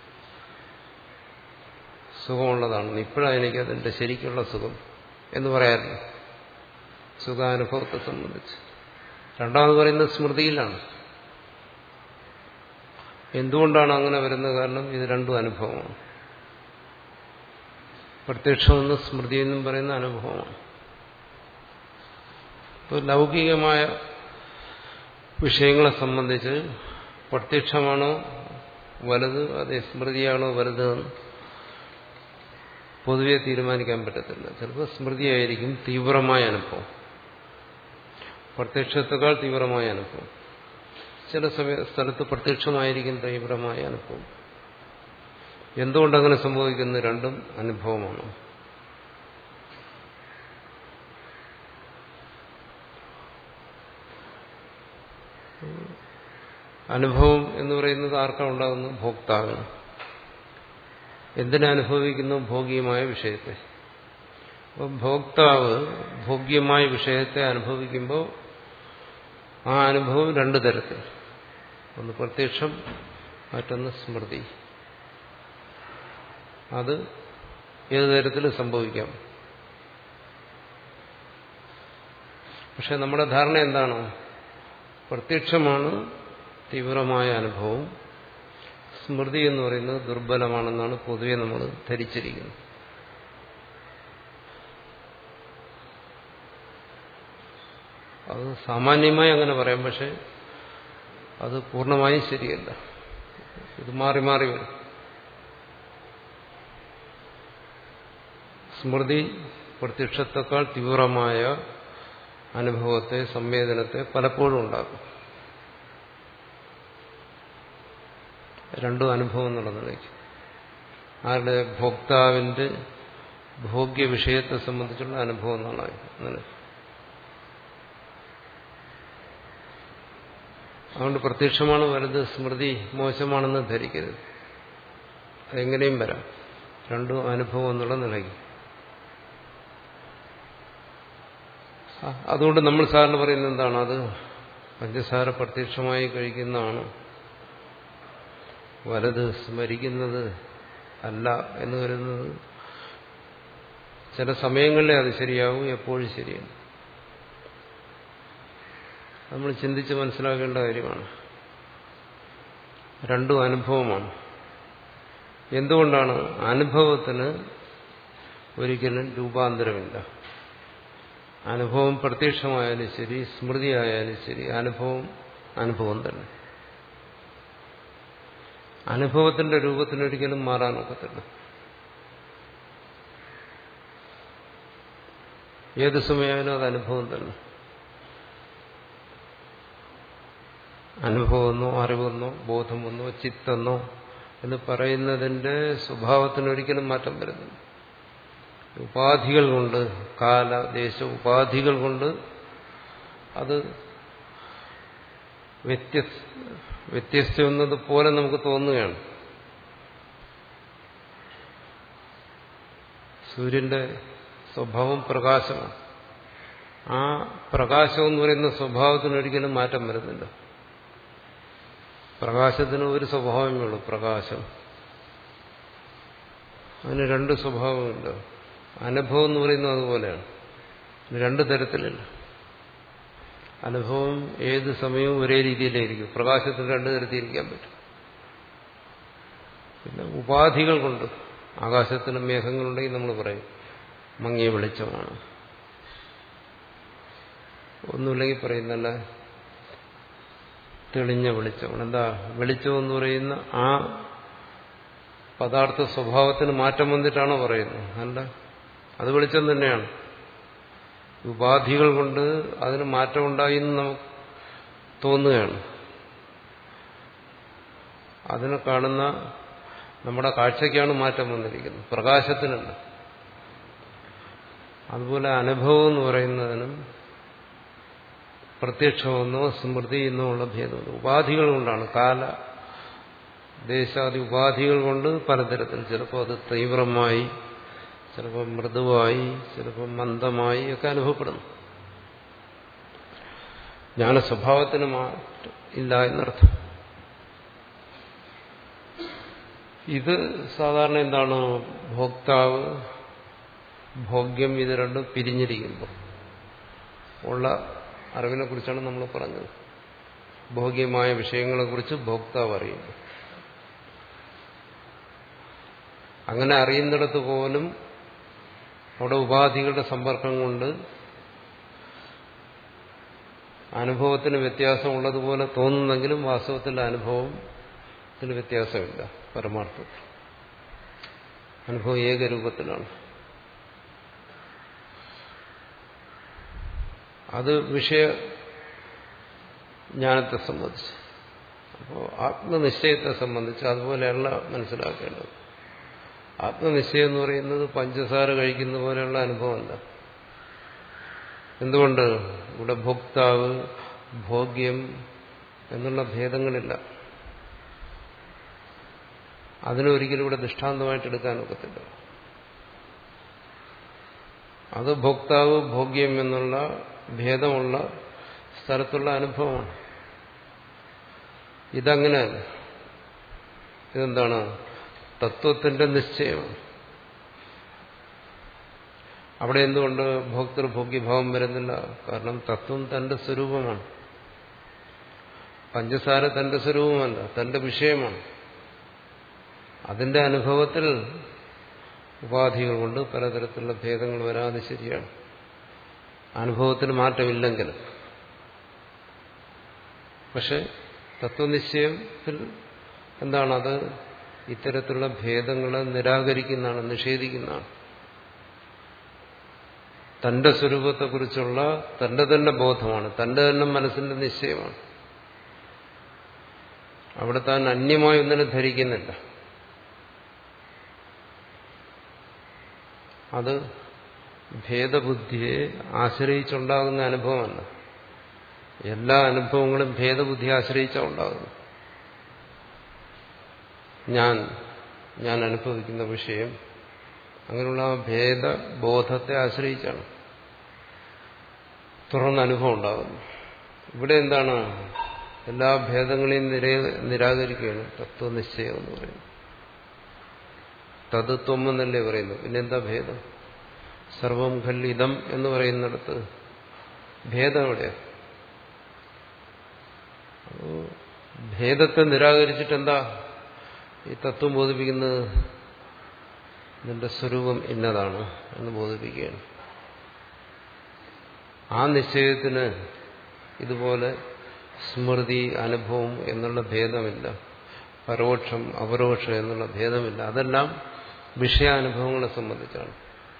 സുഖമുള്ളതാണ്, ഇപ്പോഴാണ് എനിക്കതിൻ്റെ ശരിക്കുള്ള സുഖം എന്ന് പറയാറില്ല സുഖാനുഭവത്തെ സംബന്ധിച്ച്. രണ്ടാമത് പറയുന്നത് സ്മൃതിയിലാണ്. എന്തുകൊണ്ടാണ് അങ്ങനെ വരുന്നത്? കാരണം ഇത് രണ്ടും അനുഭവമാണ്. പ്രത്യക്ഷമെന്നും സ്മൃതി എന്നും പറയുന്ന അനുഭവമാണ്. ഇപ്പോൾ ലൗകികമായ വിഷയങ്ങളെ സംബന്ധിച്ച് പ്രത്യക്ഷമാണോ വലുത്, അതേ സ്മൃതിയാണോ വലുതെന്ന് പൊതുവെ തീരുമാനിക്കാൻ പറ്റത്തില്ല. ചിലപ്പോൾ സ്മൃതിയായിരിക്കും തീവ്രമായ അനുഭവം, പ്രത്യക്ഷത്തെക്കാൾ തീവ്രമായ അനുഭവം. ചില സമയ സ്ഥലത്ത് പ്രത്യക്ഷമായിരിക്കും തീവ്രമായ അനുഭവം. എന്തുകൊണ്ടങ്ങനെ സംഭവിക്കുന്നത്? രണ്ടും അനുഭവമാണ്. അനുഭവം എന്ന് പറയുന്നത് ആർക്കാണ് ഉണ്ടാകുന്നത്? ഭോക്താവിന്. എന്തിനനുഭവിക്കുന്നു? ഭോഗ്യമായ വിഷയത്തെ. അപ്പോൾ ഭോക്താവ് ഭോഗ്യമായ വിഷയത്തെ അനുഭവിക്കുമ്പോൾ ആ അനുഭവം രണ്ടു തരത്തിൽ, ഒന്ന് പ്രത്യക്ഷം, മറ്റൊന്ന് സ്മൃതി. അത് ഏതു തരത്തിൽ സംഭവിക്കാം? പക്ഷെ നമ്മുടെ ധാരണ എന്താണ്? പ്രത്യക്ഷമാണ് തീവ്രമായ അനുഭവം, സ്മൃതി എന്ന് പറയുന്നത് ദുർബലമാണെന്നാണ് പൊതുവെ നമ്മൾ ധരിച്ചിരിക്കുന്നത്. അത് സാമാന്യമായി അങ്ങനെ പറയാം, പക്ഷെ അത് പൂർണ്ണമായും ശരിയല്ല. ഇത് മാറി മാറി വരും. സ്മൃതി പ്രത്യക്ഷത്തെക്കാൾ തീവ്രമായ അനുഭവത്തെ, സംവേദനത്തെ പലപ്പോഴും ഉണ്ടാക്കും. രണ്ടും അനുഭവം എന്നുള്ളതിലേക്ക് ആരുടെ ഭോക്താവിന്റെ ഭോഗ്യ വിഷയത്തെ സംബന്ധിച്ചുള്ള അനുഭവം എന്നാണ് അങ്ങനെ. അതുകൊണ്ട് പ്രത്യക്ഷമാണ് വലുത്, സ്മൃതി മോശമാണെന്ന് ധരിക്കരുത്. അതെങ്ങനെയും വരാം, രണ്ടും അനുഭവം എന്നുള്ള നിലയ്ക്ക്. അതുകൊണ്ട് നമ്മൾ സാറിന് പറയുന്നത് എന്താണ്? അത് പഞ്ചസാര പ്രത്യക്ഷമായി കഴിക്കുന്നതാണ് വലുത്, സ്മരിക്കുന്നത് അല്ല എന്ന് വരുന്നത് ചില സമയങ്ങളിലേ അത് ശരിയാവും, എപ്പോഴും ശരിയാണ്. നമ്മൾ ചിന്തിച്ച് മനസ്സിലാക്കേണ്ട കാര്യമാണ്. രണ്ടും അനുഭവമാണ്. എന്തുകൊണ്ടാണ്? അനുഭവത്തിന് ഒരിക്കലും രൂപാന്തരമില്ല. അനുഭവം പ്രത്യക്ഷമായാലും ശരി, സ്മൃതിയായാലും ശരി, അനുഭവം അനുഭവം തന്നെ. അനുഭവത്തിന്റെ രൂപത്തിനൊരിക്കലും മാറാനൊക്കത്തില്ല. ഏത് സമയമായാലും അത് അനുഭവം തന്നെ. അനുഭവമെന്നോ അറിവെന്നോ ബോധമെന്നോ ചിത്തെന്നോ എന്ന് പറയുന്നതിന്റെ സ്വഭാവത്തിനൊരിക്കലും മാറ്റം വരുന്നില്ല. ഉപാധികൾ കൊണ്ട്, കാല ദേശ ഉപാധികൾ കൊണ്ട് അത് വ്യത്യസ്ത വ്യത്യസ്തമെന്നത് പോലെ നമുക്ക് തോന്നുകയാണ്. സൂര്യന്റെ സ്വഭാവം പ്രകാശമാണ്. ആ പ്രകാശം എന്ന് പറയുന്ന സ്വഭാവത്തിനൊരിക്കലും മാറ്റം വരുന്നില്ല. പ്രകാശത്തിന് ഒരു സ്വഭാവമേ ഉള്ളൂ, പ്രകാശം. അതിന് രണ്ട് സ്വഭാവമുണ്ട്. അനുഭവം എന്ന് പറയുന്നത് അതുപോലെയാണ്. രണ്ട് തരത്തിലല്ല. അനുഭവം ഏത് സമയവും ഒരേ രീതിയിലായിരിക്കും. പ്രകാശത്തിന് രണ്ട് തരത്തിലിരിക്കാൻ പറ്റും. പിന്നെ ഉപാധികൾ കൊണ്ട്, ആകാശത്തിന് മേഘങ്ങളുണ്ടെങ്കിൽ നമ്മൾ പറയും മങ്ങിയ വെളിച്ചമാണ്. ഒന്നുമില്ലെങ്കിൽ പറയുന്നല്ല തെളിഞ്ഞ വെളിച്ചമാണ്. എന്താ വെളിച്ചം എന്ന് പറയുന്ന ആ പദാർത്ഥ സ്വഭാവത്തിന് മാറ്റം വന്നിട്ടാണോ പറയുന്നത്? അല്ല, അത് വെളിച്ചം തന്നെയാണ്. ഉപാധികൾ കൊണ്ട് അതിന് മാറ്റം ഉണ്ടായി എന്ന് നമുക്ക് തോന്നുകയാണ്. അതിനെ കാണുന്ന നമ്മുടെ കാഴ്ചയ്ക്കാണ് മാറ്റം വന്നിരിക്കുന്നത്, പ്രകാശത്തിനല്ല. അതുപോലെ അനുഭവം എന്ന് പറയുന്നതിനും പ്രത്യക്ഷമെന്നോ സ്മൃതി എന്നോ ഉള്ള ഭേദമുണ്ട്. ഉപാധികൾ കൊണ്ടാണ്, കാല ദേശാദി ഉപാധികൾ കൊണ്ട് പലതരത്തിൽ. ചിലപ്പോൾ അത് തീവ്രമായി, ചിലപ്പോൾ മൃദുവായി, ചിലപ്പോൾ മന്ദമായി ഒക്കെ അനുഭവപ്പെടുന്നു. ജ്ഞാന സ്വഭാവത്തിന് മാറ്റം ഇല്ല എന്നർത്ഥം. ഇത് സാധാരണ എന്താണ്? ഭോക്താവ്, ഭോഗ്യം, ഇത് രണ്ടും പിരിഞ്ഞിരിക്കുമ്പോൾ ഉള്ള അറിവിനെ കുറിച്ചാണ് നമ്മൾ പറഞ്ഞത്. ഭോഗ്യമായ വിഷയങ്ങളെക്കുറിച്ച് ഭോക്താവ് അറിയുന്നു. അങ്ങനെ അറിയുന്നിടത്ത് പോലും അവിടെ ഉപാധികളുടെ സമ്പർക്കം കൊണ്ട് അനുഭവത്തിന് വ്യത്യാസമുള്ളതുപോലെ തോന്നുന്നെങ്കിലും വാസ്തവത്തിൽ അനുഭവത്തിന് വ്യത്യാസമില്ല. പരമാർത്ഥത്തിൽ അനുഭവം ഏകരൂപത്തിലാണ്. അത് വിഷയ ജ്ഞാനത്തെ സംബന്ധിച്ച്. അപ്പോൾ ആത്മനിശ്ചയത്തെ സംബന്ധിച്ച് അതുപോലെയല്ല മനസ്സിലാക്കേണ്ടത്. ആത്മനിശ്ചയം എന്ന് പറയുന്നത് പഞ്ചസാര കഴിക്കുന്ന പോലെയുള്ള അനുഭവമല്ല. എന്തുകൊണ്ട്? ഇവിടെ ഭോക്താവ്, ഭോഗ്യം എന്നുള്ള ഭേദങ്ങളില്ല. അതിനൊരിക്കലും ഇവിടെ ദൃഷ്ടാന്തമായിട്ട് എടുക്കാനൊക്കത്തില്ല. അത് ഭോക്താവ്, ഭോഗ്യം എന്നുള്ള ഭേദമുള്ള സ്ഥലത്തുള്ള അനുഭവമാണ്. ഇതങ്ങനെയല്ല. ഇതെന്താണ്? തത്വത്തിന്റെ നിശ്ചയമാണ്. അവിടെ എന്തുകൊണ്ട് ഭോക്തൃഭോഗ്യഭാവം വരുന്നില്ല? കാരണം തത്വം തന്റെ സ്വരൂപമാണ്. പഞ്ചസാര തന്റെ സ്വരൂപമല്ല, തന്റെ വിഷയമാണ്. അതിന്റെ അനുഭവത്തിൽ ഉപാധികൾ കൊണ്ട് പലതരത്തിലുള്ള ഭേദങ്ങൾ വരാതെ ശരിയാണ്. അനുഭവത്തിന് മാറ്റമില്ലെങ്കിലും. പക്ഷെ തത്വനിശ്ചയത്തിൽ എന്താണത്? ഇത്തരത്തിലുള്ള ഭേദങ്ങളെ നിരാകരിക്കുന്നതാണ്, നിഷേധിക്കുന്നതാണ്. തന്റെ സ്വരൂപത്തെക്കുറിച്ചുള്ള തന്റെ തന്നെ ബോധമാണ്, തന്റെ തന്നെ മനസ്സിന്റെ നിശ്ചയമാണ്. അവിടെ താൻ അന്യമായി ഒന്നിനും ധരിക്കുന്നില്ല. അത് ഭേദബുദ്ധിയെ ആശ്രയിച്ചുണ്ടാകുന്ന അനുഭവമല്ല. എല്ലാ അനുഭവങ്ങളും ഭേദബുദ്ധിയെ ആശ്രയിച്ചാണ് ഉണ്ടാകുന്നത്. ഞാൻ ഞാൻ അനുഭവിക്കുന്ന വിഷയം അങ്ങനെയുള്ള ആ ഭേദബോധത്തെ ആശ്രയിച്ചാണ് തുറന്ന അനുഭവം ഉണ്ടാകുന്നത്. ഇവിടെ എന്താണ്? എല്ലാ ഭേദങ്ങളെയും നിരാകരിക്കുകയാണ് തത്വനിശ്ചയം എന്ന് പറയുന്നത്. തത്വം എന്നല്ലേ പറയുന്നു, പിന്നെന്താ ഭേദം? സർവം ഖല്ലിദം എന്ന് പറയുന്നിടത്ത് ഭേദം എവിടെയാ? ഭേദത്തെ നിരാകരിച്ചിട്ടെന്താ ഈ തത്വം ബോധിപ്പിക്കുന്നത്? നിന്റെ സ്വരൂപം ഇന്നതാണ് എന്ന് ബോധിപ്പിക്കുകയാണ്. ആ നിശ്ചയത്തിന് ഇതുപോലെ സ്മൃതി, അനുഭവം എന്നുള്ള ഭേദമില്ല, പരോക്ഷം അപരോക്ഷം എന്നുള്ള ഭേദമില്ല. അതെല്ലാം വിഷയാനുഭവങ്ങളെ സംബന്ധിച്ചാണ്.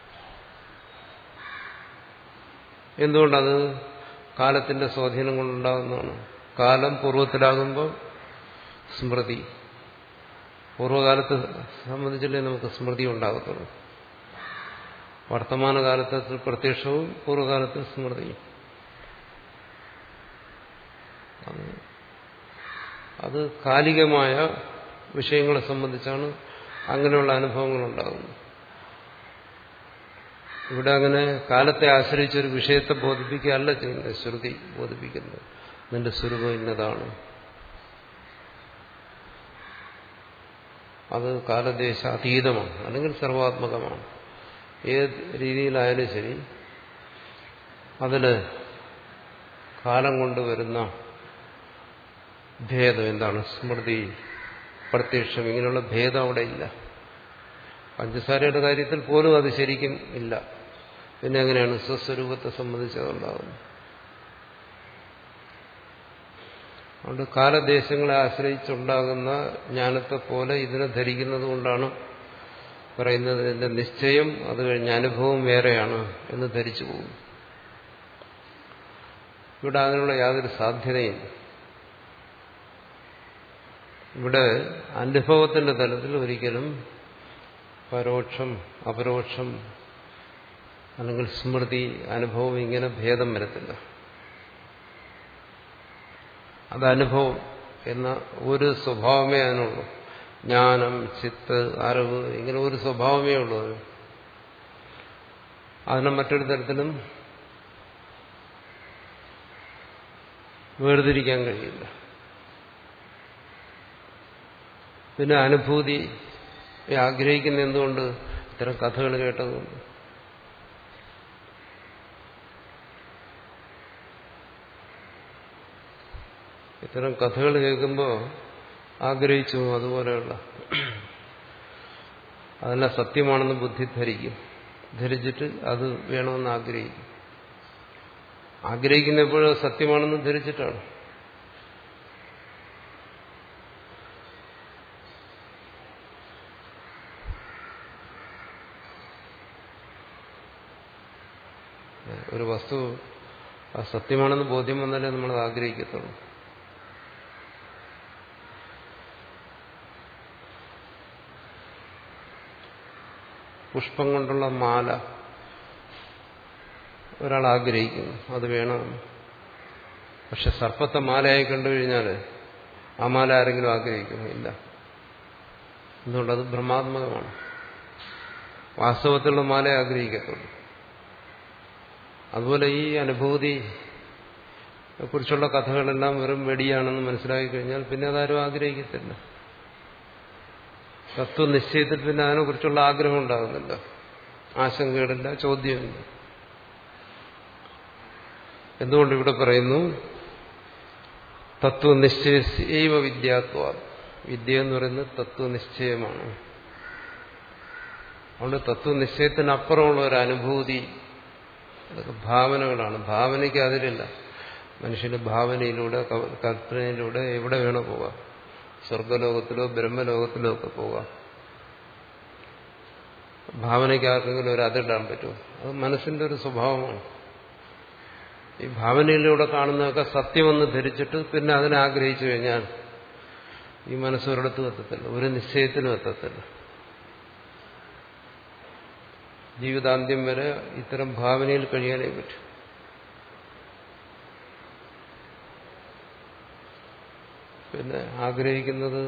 എന്തുകൊണ്ടത് കാലത്തിന്റെ സ്വാധീനം കൊണ്ടുണ്ടാകുന്നതാണ്. കാലം പൂർവ്വത്തിലാകുമ്പോൾ സ്മൃതി, പൂർവ്വകാലത്തെ സംബന്ധിച്ചല്ലേ നമുക്ക് സ്മൃതി ഉണ്ടാകത്തുള്ളൂ. വർത്തമാനകാലത്തിൽ പ്രത്യക്ഷവും പൂർവ്വകാലത്തിൽ സ്മൃതിയും. അത് കാലികമായ വിഷയങ്ങളെ സംബന്ധിച്ചാണ് അങ്ങനെയുള്ള അനുഭവങ്ങൾ ഉണ്ടാകുന്നത്. ഇവിടെ അങ്ങനെ കാലത്തെ ആശ്രയിച്ചൊരു വിഷയത്തെ ബോധിപ്പിക്കുകയല്ല ചെയ്യുന്നത്. ശ്രുതി ബോധിപ്പിക്കുന്നത് നിന്റെ സ്വരൂപം ഇന്നതാണ്. അത് കാലദേശ അതീതമാണ്, അല്ലെങ്കിൽ സർവാത്മകമാണ്. ഏത് രീതിയിലായാലും ശരി, അതിന് കാലം കൊണ്ടുവരുന്ന ഭേദം എന്താണ്? സ്മൃതി, പ്രത്യക്ഷം, ഇങ്ങനെയുള്ള ഭേദം അവിടെ ഇല്ല. പഞ്ചസാരയുടെ കാര്യത്തിൽ പോലും അത് ശരിക്കും ഇല്ല. പിന്നെ എങ്ങനെയാണ് സ്വസ്വരൂപത്തെ സംബന്ധിച്ചതുണ്ടാകുന്നത്? അതുകൊണ്ട് കാലദേശങ്ങളെ ആശ്രയിച്ചുണ്ടാകുന്ന ജ്ഞാനത്തെ പോലെ ഇതിനെ ധരിക്കുന്നത് കൊണ്ടാണ് പറയുന്നത് ഇതിന്റെ നിശ്ചയം അത് കഴിഞ്ഞ അനുഭവം വേറെയാണ് എന്ന് ധരിച്ചു പോകും. ഇവിടെ അതിനുള്ള യാതൊരു സാധ്യതയില്ല. ഇവിടെ അനുഭവത്തിന്റെ തലത്തിൽ ഒരിക്കലും പരോക്ഷം അപരോക്ഷം അല്ലെങ്കിൽ സ്മൃതി അനുഭവം ഇങ്ങനെ ഭേദം വരത്തില്ല. അത് അനുഭവം എന്ന ഒരു സ്വഭാവമേ അതിനുള്ളൂ. ജ്ഞാനം, ചിത്ത്, അറിവ്, ഇങ്ങനെ ഒരു സ്വഭാവമേ ഉള്ളൂ. അതിനെ മറ്റൊരു തരത്തിലും വേർതിരിക്കാൻ കഴിയില്ല. പിന്നെ അനുഭൂതി ആഗ്രഹിക്കുന്ന എന്തുകൊണ്ട്? ഇത്തരം കഥകൾ കേട്ടതുകൊണ്ട്. ഇത്തരം കഥകൾ കേൾക്കുമ്പോൾ ആഗ്രഹിച്ചു അതുപോലെയുള്ള അതെല്ലാം സത്യമാണെന്ന് ബുദ്ധി ധരിക്കും. ധരിച്ചിട്ട് അത് വേണമെന്ന് ആഗ്രഹിക്കും. ആഗ്രഹിക്കുന്ന എപ്പോഴും സത്യമാണെന്ന് ധരിച്ചിട്ടാണ്. ഒരു വസ്തു സത്യമാണെന്ന് ബോധ്യം വന്നാലേ നമ്മളത് ആഗ്രഹിക്കത്തുള്ളൂ. പുഷ്പം കൊണ്ടുള്ള മാല ഒരാൾ ആഗ്രഹിക്കുന്നു, അത് വേണം. പക്ഷെ സർപ്പത്തെ മാലയായി കണ്ടുകഴിഞ്ഞാൽ ആ മാല ആരെങ്കിലും ആഗ്രഹിക്കുന്നു? ഇല്ല. എന്തുകൊണ്ടത് ഭ്രമാത്മകമാണ്. വാസ്തവത്തിലുള്ള മാലയെ ആഗ്രഹിക്കത്തുള്ളൂ. അതുപോലെ ഈ അനുഭൂതി കുറിച്ചുള്ള കഥകളെല്ലാം വെറും വെടിയാണെന്ന് മനസ്സിലാക്കി കഴിഞ്ഞാൽ പിന്നെ അതാരും ആഗ്രഹിക്കത്തില്ല. തത്വനിശ്ചയത്തിൽ പിന്നെ അതിനെക്കുറിച്ചുള്ള ആഗ്രഹം ഉണ്ടാകുന്നില്ല. ആശങ്കയിടില്ല, ചോദ്യമില്ല. എന്തുകൊണ്ട് ഇവിടെ പറയുന്നു തത്വനിശ്ചയൈവ വിദ്യാത്വ. വിദ്യ എന്ന് പറയുന്നത് തത്വനിശ്ചയമാണ്. അതുകൊണ്ട് തത്വനിശ്ചയത്തിനപ്പുറമുള്ള ഒരു അനുഭൂതി, അതൊക്കെ ഭാവനകളാണ്. ഭാവനയ്ക്ക് അതിലില്ല. മനുഷ്യന്റെ ഭാവനയിലൂടെ കൽപ്പനയിലൂടെ എവിടെ വേണോ പോകാം. സ്വർഗലോകത്തിലോ ബ്രഹ്മലോകത്തിലോ ഒക്കെ പോകാം. ഭാവനയ്ക്ക് ആർക്കെങ്കിലും ഒരു അതിടാൻ പറ്റുമോ? അത് മനസ്സിന്റെ ഒരു സ്വഭാവമാണ്. ഈ ഭാവനയിലൂടെ കാണുന്നതൊക്കെ സത്യമെന്ന് ധരിച്ചിട്ട് പിന്നെ അതിനെ ആഗ്രഹിച്ചു കഴിഞ്ഞാൽ ഈ മനസ്സൊരിടത്തും എത്തത്തില്ല, ഒരു നിശ്ചയത്തിനും എത്തത്തില്ല. ജീവിതാന്ത്യം വരെ ഇത്തരം ഭാവനയിൽ കഴിയാനേ പറ്റും. പിന്നെ ആഗ്രഹിക്കുന്നത്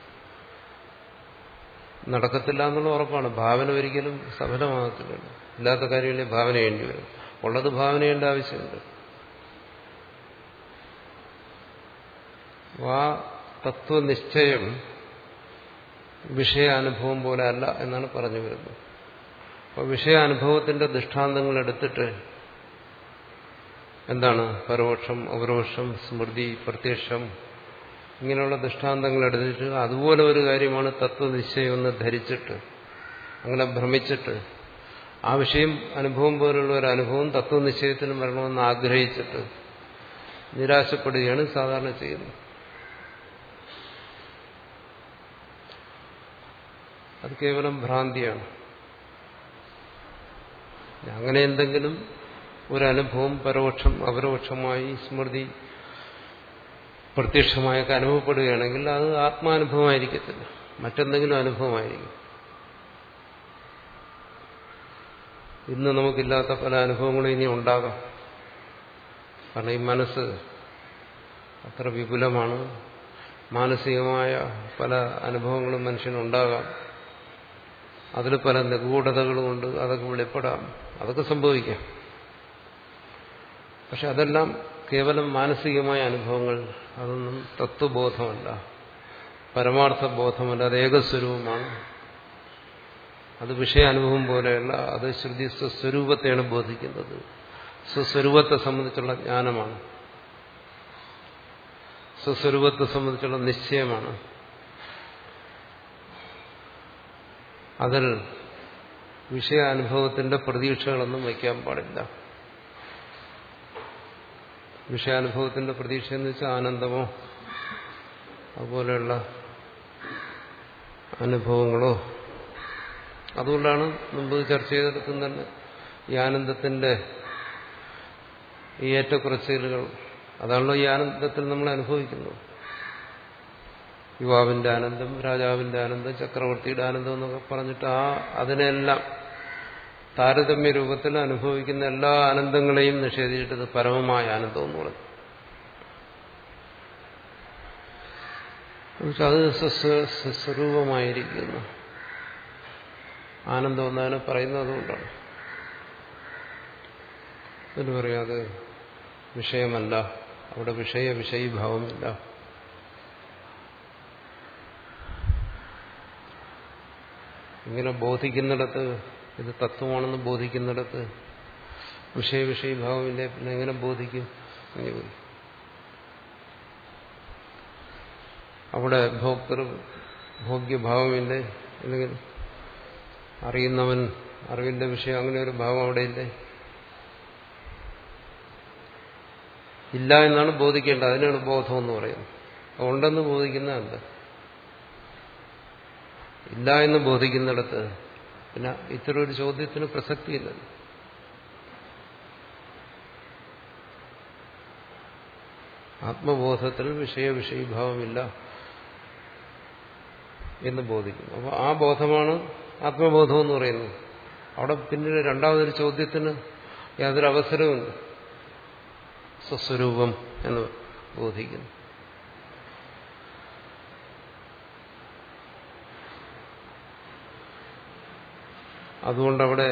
നടക്കത്തില്ല എന്നുള്ള ഉറപ്പാണ്. ഭാവന ഒരിക്കലും സഫലമാകത്തില്ലല്ലോ. ഇല്ലാത്ത കാര്യങ്ങളെ ഭാവന ചെയ്യേണ്ടി വരും. ഉള്ളത് ഭാവന ചെയ്യേണ്ട ആവശ്യമുണ്ട്. ആ തത്വനിശ്ചയം വിഷയാനുഭവം പോലെ അല്ല എന്നാണ് പറഞ്ഞു വരുന്നത്. അപ്പോൾ വിഷയാനുഭവത്തിന്റെ ദൃഷ്ടാന്തങ്ങൾ എടുത്തിട്ട് എന്താണ് പരോക്ഷം, അപരോക്ഷം, സ്മൃതി, പ്രത്യക്ഷം, ഇങ്ങനെയുള്ള ദൃഷ്ടാന്തങ്ങൾ എടുത്തിട്ട് അതുപോലെ ഒരു കാര്യമാണ് തത്വനിശ്ചയം എന്ന് ധരിച്ചിട്ട് അങ്ങനെ ഭ്രമിച്ചിട്ട് ആ വിഷയം അനുഭവം പോലുള്ള ഒരു അനുഭവം തത്വനിശ്ചയത്തിനും വരണമെന്ന് ആഗ്രഹിച്ചിട്ട് നിരാശപ്പെടുകയാണ് സാധാരണ ചെയ്യുന്നത്. അത് കേവലം ഭ്രാന്തിയാണ്. അങ്ങനെ എന്തെങ്കിലും ഒരു അനുഭവം പരോക്ഷം അപരോക്ഷമായി സ്മൃതി പ്രത്യക്ഷമായൊക്കെ അനുഭവപ്പെടുകയാണെങ്കിൽ അത് ആത്മാനുഭവമായിരിക്കത്തില്ല, മറ്റെന്തെങ്കിലും അനുഭവമായിരിക്കും. ഇന്ന് നമുക്കില്ലാത്ത പല അനുഭവങ്ങളും ഇനി ഉണ്ടാകാം. കാരണം ഈ മനസ്സ് അത്ര വിപുലമാണ്. മാനസികമായ പല അനുഭവങ്ങളും മനുഷ്യനുണ്ടാകാം. അതിൽ പല നിഗൂഢതകളുമുണ്ട്. അതൊക്കെ വെളിപ്പെടാം, അതൊക്കെ സംഭവിക്കാം. പക്ഷെ അതെല്ലാം കേവലം മാനസികമായ അനുഭവങ്ങൾ. അതൊന്നും തത്വബോധമല്ല, പരമാർത്ഥ ബോധമല്ല. അത് ഏകസ്വരൂപമാണ്. അത് വിഷയാനുഭവം പോലെയല്ല. അത് ശ്രുതി സ്വസ്വരൂപത്തെയാണ് ബോധിക്കുന്നത്. സ്വസ്വരൂപത്തെ സംബന്ധിച്ചുള്ള ജ്ഞാനമാണ്, സ്വസ്വരൂപത്തെ സംബന്ധിച്ചുള്ള നിശ്ചയമാണ്. അതിൽ വിഷയാനുഭവത്തിന്റെ പ്രതീക്ഷകളൊന്നും വയ്ക്കാൻ പാടില്ല. വിഷയാനുഭവത്തിന്റെ പ്രതീക്ഷ എന്ന് വെച്ചാൽ ആനന്ദമോ അതുപോലെയുള്ള അനുഭവങ്ങളോ. അതുകൊണ്ടാണ് മുമ്പ് ചർച്ച ചെയ്തെടുത്തും തന്നെ ഈ ആനന്ദത്തിന്റെ ഈ ഏറ്റക്കുറച്ചിലുകൾ, അതാണല്ലോ ഈ ആനന്ദത്തിൽ നമ്മൾ അനുഭവിക്കുന്നത്. യുവാവിന്റെ ആനന്ദം, രാജാവിന്റെ ആനന്ദം, ചക്രവർത്തിയുടെ ആനന്ദം എന്നൊക്കെ പറഞ്ഞിട്ട് ആ അതിനെല്ലാം താരതമ്യ രൂപത്തിൽ അനുഭവിക്കുന്ന എല്ലാ ആനന്ദങ്ങളെയും നിഷേധിച്ചിട്ടത് പരമമായ ആനന്ദം എന്ന് പറഞ്ഞു. അത് സ്വസ്വരൂപമായിരിക്കുന്നു ആനന്ദം എന്നതിനെ പറയുന്നത്. അതുകൊണ്ടാണ് എന്ന് പറയാതെ വിഷയമല്ല, അവിടെ വിഷയ വിഷയീഭാവമില്ല. ഇങ്ങനെ ബോധിക്കുന്നിടത്ത്, ഇത് തത്വമാണെന്ന് ബോധിക്കുന്നിടത്ത് വിഷയവിഷയീഭാവമില്ല, പിന്നെ എങ്ങനെ ബോധിക്കും? അവിടെ ഭോക്തൃ ഭോഗ്യഭാവമില്ലേ? അല്ലെങ്കിൽ അറിയുന്നവൻ അറിവിന്റെ വിഷയം, അങ്ങനെ ഒരു ഭാവം അവിടെ ഇല്ലേ? ഇല്ല എന്നാണ് ബോധിക്കേണ്ടത്. അതിനാണ് ബോധം എന്ന് പറയുന്നത്. ഉണ്ടെന്ന് ബോധിക്കുന്നതല്ല. ഇല്ല എന്ന് ബോധിക്കുന്നിടത്ത് പിന്നെ ഇത്തരം ഒരു ചോദ്യത്തിന് പ്രസക്തിയില്ല. ആത്മബോധത്തിൽ വിഷയ വിഷയീഭാവമില്ല എന്ന് ബോധിക്കുന്നു. അപ്പോൾ ആ ബോധമാണ് ആത്മബോധം എന്ന് പറയുന്നത്. അവിടെ പിന്നീട് രണ്ടാമതൊരു ചോദ്യത്തിന് യാതൊരു അവസരവുമില്ല. സ്വസ്വരൂപം എന്ന് ബോധിക്കുന്നു. അതുകൊണ്ടവിടെ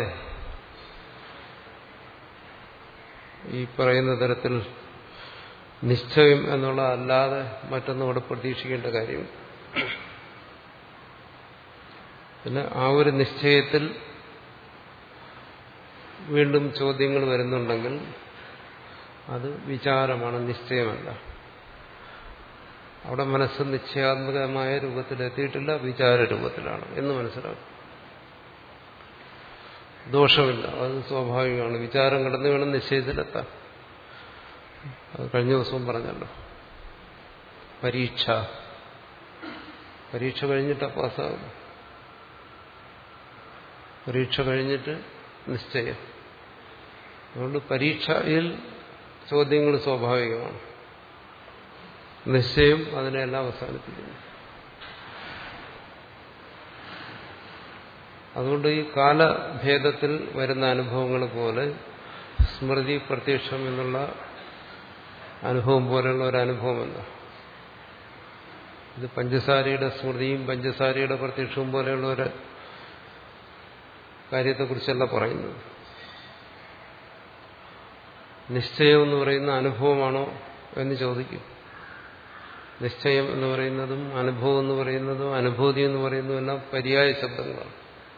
ഈ പറയുന്ന തരത്തിൽ നിശ്ചയം എന്നുള്ള അല്ലാതെ മറ്റൊന്നും അവിടെ പ്രതീക്ഷിക്കേണ്ട കാര്യമില്ല. പിന്നെ ആ ഒരു നിശ്ചയത്തിൽ വീണ്ടും ചോദ്യങ്ങൾ വരുന്നുണ്ടെങ്കിൽ അത് വിചാരമാണ്, നിശ്ചയമല്ല. അവിടെ മനസ്സ് നിശ്ചയാത്മകമായ രൂപത്തിലെത്തിയിട്ടില്ല, വിചാര രൂപത്തിലാണ് എന്ന് മനസ്സിലാക്കും. ദോഷമില്ല, അത് സ്വാഭാവികമാണ്. വിചാരം കടന്നു വേണം നിശ്ചയത്തിലെത്താൻ. അത് കഴിഞ്ഞ ദിവസവും പറഞ്ഞല്ലോ. പരീക്ഷ പരീക്ഷ കഴിഞ്ഞിട്ട് പാസ്സാകും. പരീക്ഷ കഴിഞ്ഞിട്ട് നിശ്ചയം. അതുകൊണ്ട് പരീക്ഷയിൽ ചോദ്യങ്ങൾ സ്വാഭാവികമാണ്, നിശ്ചയം അതിനെല്ലാം അവസാനിപ്പിക്കുന്നു. അതുകൊണ്ട് ഈ കാലഭേദത്തിൽ വരുന്ന അനുഭവങ്ങൾ പോലെ സ്മൃതി പ്രത്യക്ഷം എന്നുള്ള അനുഭവം പോലെയുള്ള ഒരു അനുഭവമല്ല. ഇത് പഞ്ചസാരയുടെ സ്മൃതിയും പഞ്ചസാരയുടെ പ്രത്യക്ഷവും പോലെയുള്ള ഒരു കാര്യത്തെക്കുറിച്ചല്ല പറയുന്നത്. നിശ്ചയം എന്ന് പറയുന്ന അനുഭവമാണോ എന്ന് ചോദിക്കും. നിശ്ചയം എന്ന് പറയുന്നതും അനുഭവം എന്ന് പറയുന്നതും അനുഭൂതി എന്ന് പറയുന്നതും എല്ലാം പര്യായ ശബ്ദങ്ങളാണ്.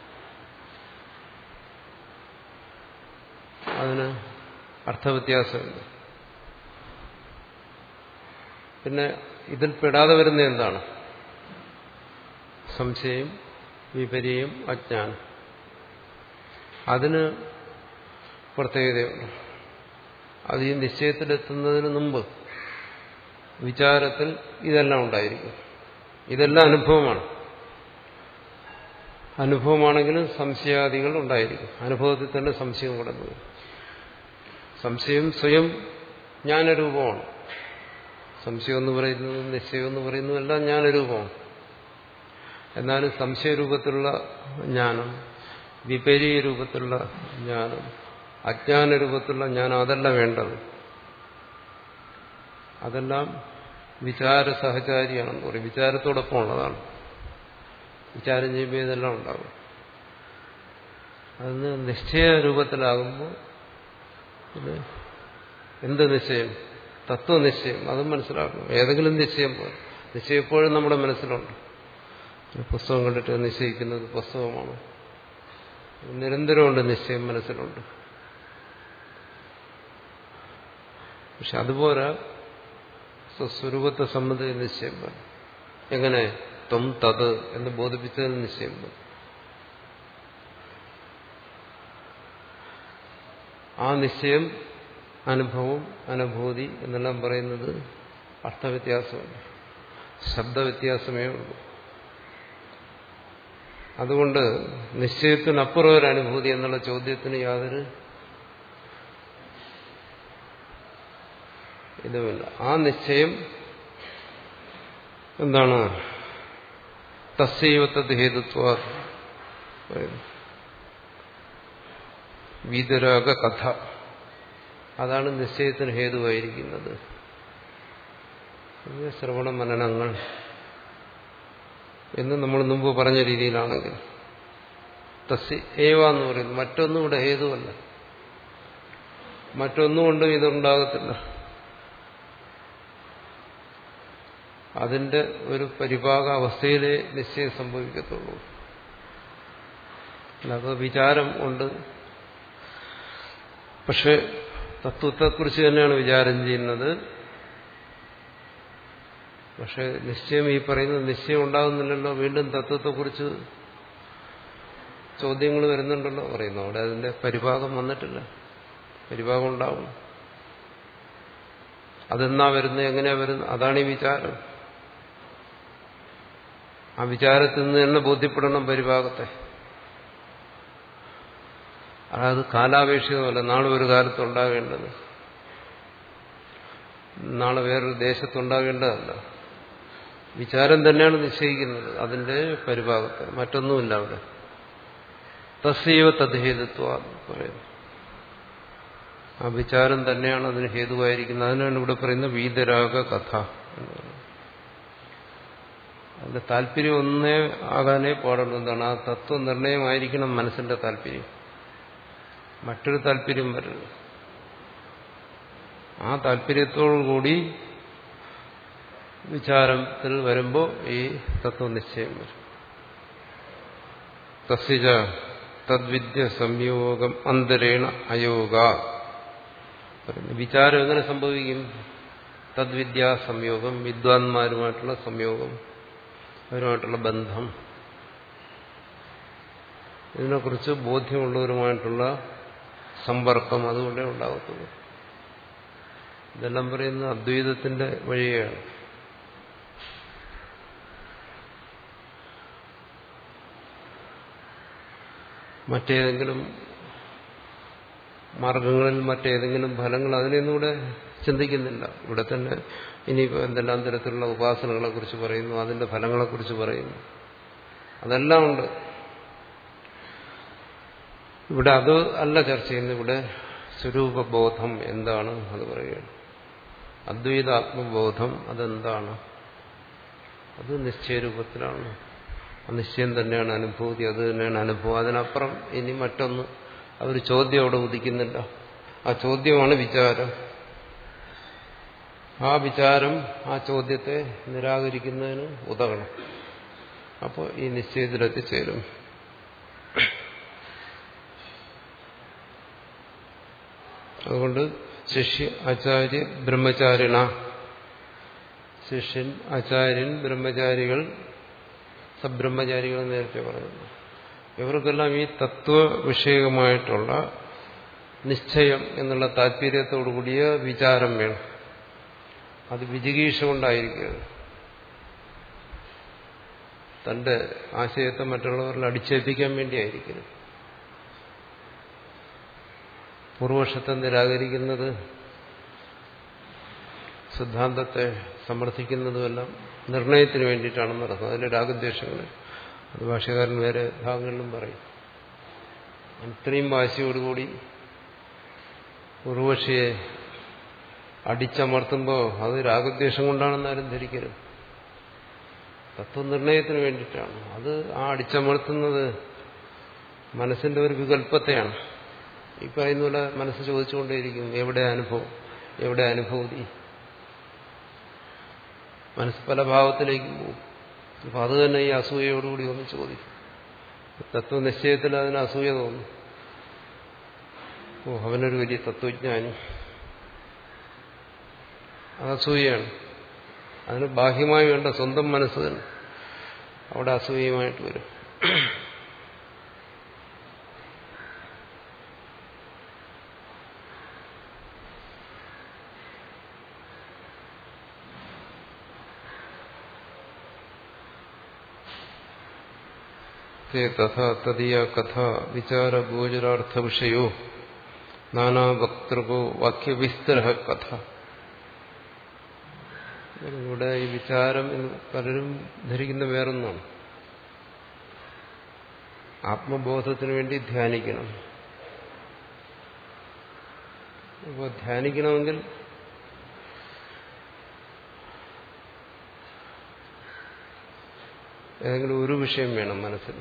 അതിന് അർത്ഥവ്യത്യാസമില്ല. പിന്നെ ഇതിൽ പെടാതെ വരുന്ന എന്താണ്? സംശയം, വിപര്യം, അജ്ഞാനം. അതിന് പ്രത്യേകതയുണ്ട്. അത് ഈ നിശ്ചയത്തിലെത്തുന്നതിന് മുമ്പ് വിചാരത്തിൽ ഇതെല്ലാം ഉണ്ടായിരിക്കും. ഇതെല്ലാം അനുഭവമാണ്. അനുഭവമാണെങ്കിലും സംശയാദികൾ ഉണ്ടായിരിക്കും. അനുഭവത്തിൽ തന്നെ സംശയം കടന്നു വരും. സംശയം സ്വയം ജ്ഞാനരൂപമാണ്. സംശയം എന്ന് പറയുന്നതും നിശ്ചയം എന്ന് പറയുന്നതും എല്ലാം ജ്ഞാനരൂപമാണ്. എന്നാലും സംശയരൂപത്തിലുള്ള ജ്ഞാനം, വിപരീയ രൂപത്തിലുള്ള ജ്ഞാനം, അജ്ഞാന രൂപത്തിലുള്ള ജ്ഞാനം, അതല്ല വേണ്ടത്. അതെല്ലാം വിചാര സഹചാരിയാണെന്ന് പറയും. വിചാരത്തോടൊപ്പം ഉള്ളതാണ്. വിചാരം ചെയ്യുമ്പോൾ ഇതെല്ലാം ഉണ്ടാകും. അതിന് നിശ്ചയ രൂപത്തിലാകുമ്പോൾ ഇത് എന്ത് നിശ്ചയം? തത്വനിശ്ചയം. അതും മനസ്സിലാക്കണം. ഏതെങ്കിലും നിശ്ചയം പോലെ. നിശ്ചയം എപ്പോഴും നമ്മുടെ മനസ്സിലുണ്ട്. പുസ്തകം കണ്ടിട്ട് നിശ്ചയിക്കുന്നത് പുസ്തകമാണ്. നിരന്തരമുണ്ട് നിശ്ചയം, മനസ്സിലുണ്ട്. പക്ഷെ അതുപോലെ സ്വസ്വരൂപത്തെ സംബന്ധിച്ച് നിശ്ചയം പോലെ. എങ്ങനെ? ത്വം തത് എന്ന് ബോധിപ്പിച്ചതിന് നിശ്ചയം പോലെ. ആ നിശ്ചയം, അനുഭവം, അനുഭൂതി എന്നെല്ലാം പറയുന്നത് അർത്ഥവ്യത്യാസമല്ല, ശബ്ദവ്യത്യാസമേ ഉള്ളൂ. അതുകൊണ്ട് നിശ്ചയത്തിനപ്പുറം ഒരു അനുഭൂതി എന്നുള്ള ചോദ്യത്തിന് യാതൊരു ഇതുമില്ല. ആ നിശ്ചയം എന്താണ്? തസ്സൈവ തദ് ഹേതുത്വാ വീതരാഗ കഥ. അതാണ് നിശ്ചയത്തിന് ഹേതുവായിരിക്കുന്നത്. ശ്രവണ മനനങ്ങൾ എന്ന് നമ്മൾ മുമ്പ് പറഞ്ഞ രീതിയിലാണെങ്കിൽ തസ്യ ഏവ എന്ന് പറയുന്നു. മറ്റൊന്നും ഇവിടെ ഹേതുവല്ല. മറ്റൊന്നും കൊണ്ടും ഇതുണ്ടാകത്തില്ല. അതിന്റെ ഒരു പരിഭാഗ അവസ്ഥയിലേ നിശ്ചയം സംഭവിക്കത്തുള്ളൂ. അല്ലാതെ വിചാരം ഉണ്ട്. പക്ഷെ തത്വത്തെക്കുറിച്ച് തന്നെയാണ് വിചാരം ചെയ്യുന്നത്. പക്ഷെ നിശ്ചയം, ഈ പറയുന്നത് നിശ്ചയം ഉണ്ടാകുന്നില്ലല്ലോ. വീണ്ടും തത്വത്തെക്കുറിച്ച് ചോദ്യങ്ങൾ വരുന്നുണ്ടല്ലോ പറയുന്നു. അവിടെ അതിന്റെ പരിഭാഗം വന്നിട്ടില്ല. പരിഭാഗം ഉണ്ടാവും. അതെന്നാ വരുന്നത്, എങ്ങനെയാ വരുന്നത്? അതാണ് ഈ വിചാരം. ആ വിചാരത്തിൽ നിന്ന് തന്നെ ബോധ്യപ്പെടണം പരിഭാഗത്തെ. അതായത് കാലാപേക്ഷിതമല്ല. നാളെ ഒരു കാലത്തുണ്ടാകേണ്ടത്, നാളെ വേറൊരു ദേശത്തുണ്ടാകേണ്ടതല്ല. വിചാരം തന്നെയാണ് നിശ്ചയിക്കുന്നത് അതിന്റെ പരിഭാഗത്തെ. മറ്റൊന്നുമില്ല അവിടെ. തസ്സൈവ തദ് ഹേതുത്വ പറയുന്നു. ആ വിചാരം തന്നെയാണ് അതിന് ഹേതുവായിരിക്കുന്നത്. അതിനാണ് ഇവിടെ പറയുന്നത് വീതരാഗ കഥ എന്ന് പറയുന്നത്. അതിന്റെ താല്പര്യം ഒന്നേ ആകാനേ പാടുള്ളൂ. എന്താണ്? ആ തത്വനിർണയമായിരിക്കണം മനസ്സിന്റെ താല്പര്യം. മറ്റൊരു താല്പര്യം വരരുത്. ആ താല്പര്യത്തോടുകൂടി വിചാരത്തിൽ വരുമ്പോൾ ഈ തത്വനിശ്ചയം വരും. തസ്യജ തദ്വിദ്യ സംയോഗം അന്തരേണ അയോഗ. വിചാരം എങ്ങനെ സംഭവിക്കും? തദ്വിദ്യാ സംയോഗം, വിദ്വാൻമാരുമായിട്ടുള്ള സംയോഗം, അവരുമായിട്ടുള്ള ബന്ധം, ഇതിനെക്കുറിച്ച് ബോധ്യമുള്ളവരുമായിട്ടുള്ള സമ്പർക്കം, അതുകൊണ്ടേ ഉണ്ടാകത്തുള്ളൂ. ഇതെല്ലാം പറയുന്നത് അദ്വൈതത്തിന്റെ വഴിയാണ്. മറ്റേതെങ്കിലും മാർഗങ്ങളിൽ മറ്റേതെങ്കിലും ഫലങ്ങൾ അതിനെയൊന്നും ഇവിടെ ചിന്തിക്കുന്നില്ല. ഇവിടെ തന്നെ ഇനിയിപ്പോൾ എന്തെല്ലാം തരത്തിലുള്ള ഉപാസനകളെ കുറിച്ച് പറയുന്നു, അതിന്റെ ഫലങ്ങളെക്കുറിച്ച് പറയുന്നു, അതെല്ലാം ഉണ്ട്. ഇവിടെ അത് അല്ല ചർച്ച ചെയ്യുന്നത്. ഇവിടെ സ്വരൂപബോധം എന്താണ് അത് പറയുകയാണ്. അദ്വൈതാത്മബോധം അതെന്താണ്? അത് നിശ്ചയരൂപത്തിലാണ്. ആ നിശ്ചയം തന്നെയാണ് അനുഭൂതി, അത് തന്നെയാണ് അനുഭവം. അതിനപ്പുറം ഇനി മറ്റൊന്ന് അതൊരു ചോദ്യം അവിടെ ഉദിക്കുന്നില്ല. ആ ചോദ്യമാണ് വിചാരം. ആ വിചാരം ആ ചോദ്യത്തെ നിരാകരിക്കുന്നതിന് ഉതകണം. അപ്പോൾ ഈ നിശ്ചയത്തിലെത്തിച്ചേരും. അതുകൊണ്ട് ശിഷ്യ ആചാര്യ ബ്രഹ്മചാരിണ, ശിഷ്യൻ ആചാര്യൻ ബ്രഹ്മചാരികൾ സബ്രഹ്മചാരികൾ നേരത്തെ പറഞ്ഞു. ഇവർക്കെല്ലാം ഈ തത്വവിഷയകമായിട്ടുള്ള നിശ്ചയം എന്നുള്ള താല്പര്യത്തോടുകൂടിയ വിചാരം വേണം. അത് വിജിഗീഷ കൊണ്ടായിരിക്കുകയാണ്. തന്റെ ആശയത്തെ മറ്റുള്ളവരിൽ അടിച്ചേൽപ്പിക്കാൻ വേണ്ടിയായിരിക്കണം. പൂർവപക്ഷത്തെ നിരാകരിക്കുന്നത്, സിദ്ധാന്തത്തെ സമർത്ഥിക്കുന്നതുമെല്ലാം നിർണയത്തിന് വേണ്ടിയിട്ടാണെന്ന് നടക്കുന്നത്. അതിലെ രാഗദ്വേഷങ്ങൾ അത് ഭാഷ്യകാരൻ വേറെ ഭാഗങ്ങളിലും പറയും. ഇത്രയും വാശിയോടുകൂടി പൂർവപക്ഷിയെ അടിച്ചമർത്തുമ്പോൾ അത് രാഗദ്വേഷം കൊണ്ടാണെന്നാരും ധരിക്കരുത്. തത്വനിർണയത്തിന് വേണ്ടിയിട്ടാണ്. അത് ആ അടിച്ചമർത്തുന്നത് മനസ്സിന്റെ ഒരു വികല്പത്തെയാണ്. ഈ പറയുന്ന പോലെ മനസ്സ് ചോദിച്ചുകൊണ്ടേയിരിക്കും, എവിടെ അനുഭവം, എവിടെ അനുഭൂതി. മനസ്സ് പല ഭാവത്തിലേക്ക് പോകും. അപ്പൊ അത് തന്നെ ഈ അസൂയയോടുകൂടി ഒന്ന് ചോദിക്കും. തത്വനിശ്ചയത്തിൽ അതിന് അസൂയ തോന്നും. ഓ, അവനൊരു വലിയ തത്വജ്ഞാനി. അത് അസൂയയാണ്. അതിന് ബാഹ്യമായി വേണ്ട സ്വന്തം മനസ്സ് തന്നെ അവിടെ അസൂയമായിട്ട് വരും. തഥാ തദീയ കഥ വിചാരഗോചരാർത്ഥ വിഷയോ നാനാവക്തൃകോ വാക്യവിസ്തര കഥ. ഇവിടെ ഈ വിചാരം എന്ന് പലരും ധരിക്കുന്ന വേറൊന്നാണ്. ആത്മബോധത്തിന് വേണ്ടി ധ്യാനിക്കണം. അപ്പോൾ ധ്യാനിക്കണമെങ്കിൽ ഏതെങ്കിലും ഒരു വിഷയം വേണം മനസ്സിൽ.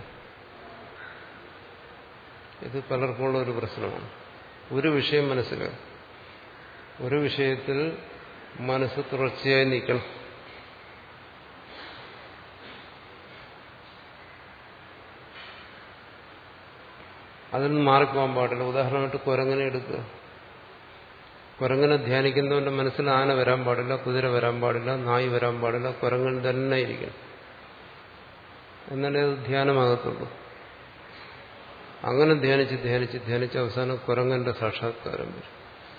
ഇത് പലർക്കുമുള്ള ഒരു പ്രശ്നമാണ്. ഒരു വിഷയം മനസ്സിൽ, ഒരു വിഷയത്തിൽ മനസ്സ് തുടർച്ചയായി നിൽക്കണം. അതിൽ നിന്ന് മാറിപ്പോകാൻ പാടില്ല. ഉദാഹരണമായിട്ട് കുരങ്ങനെ എടുക്കുക. കുരങ്ങനെ ധ്യാനിക്കുന്നവന്റെ മനസ്സിൽ ആന വരാൻ പാടില്ല, കുതിര വരാൻ പാടില്ല, നായി വരാൻ പാടില്ല. കുരങ്ങൻ തന്നെ ഇരിക്കണം. എന്നാലേ അത് ധ്യാനമാകത്തുള്ളൂ. അങ്ങനെ ധ്യാനിച്ച് ധ്യാനിച്ച് ധ്യാനിച്ച് അവസാനം കുരങ്ങന്റെ സാക്ഷാത്കാരം വരും.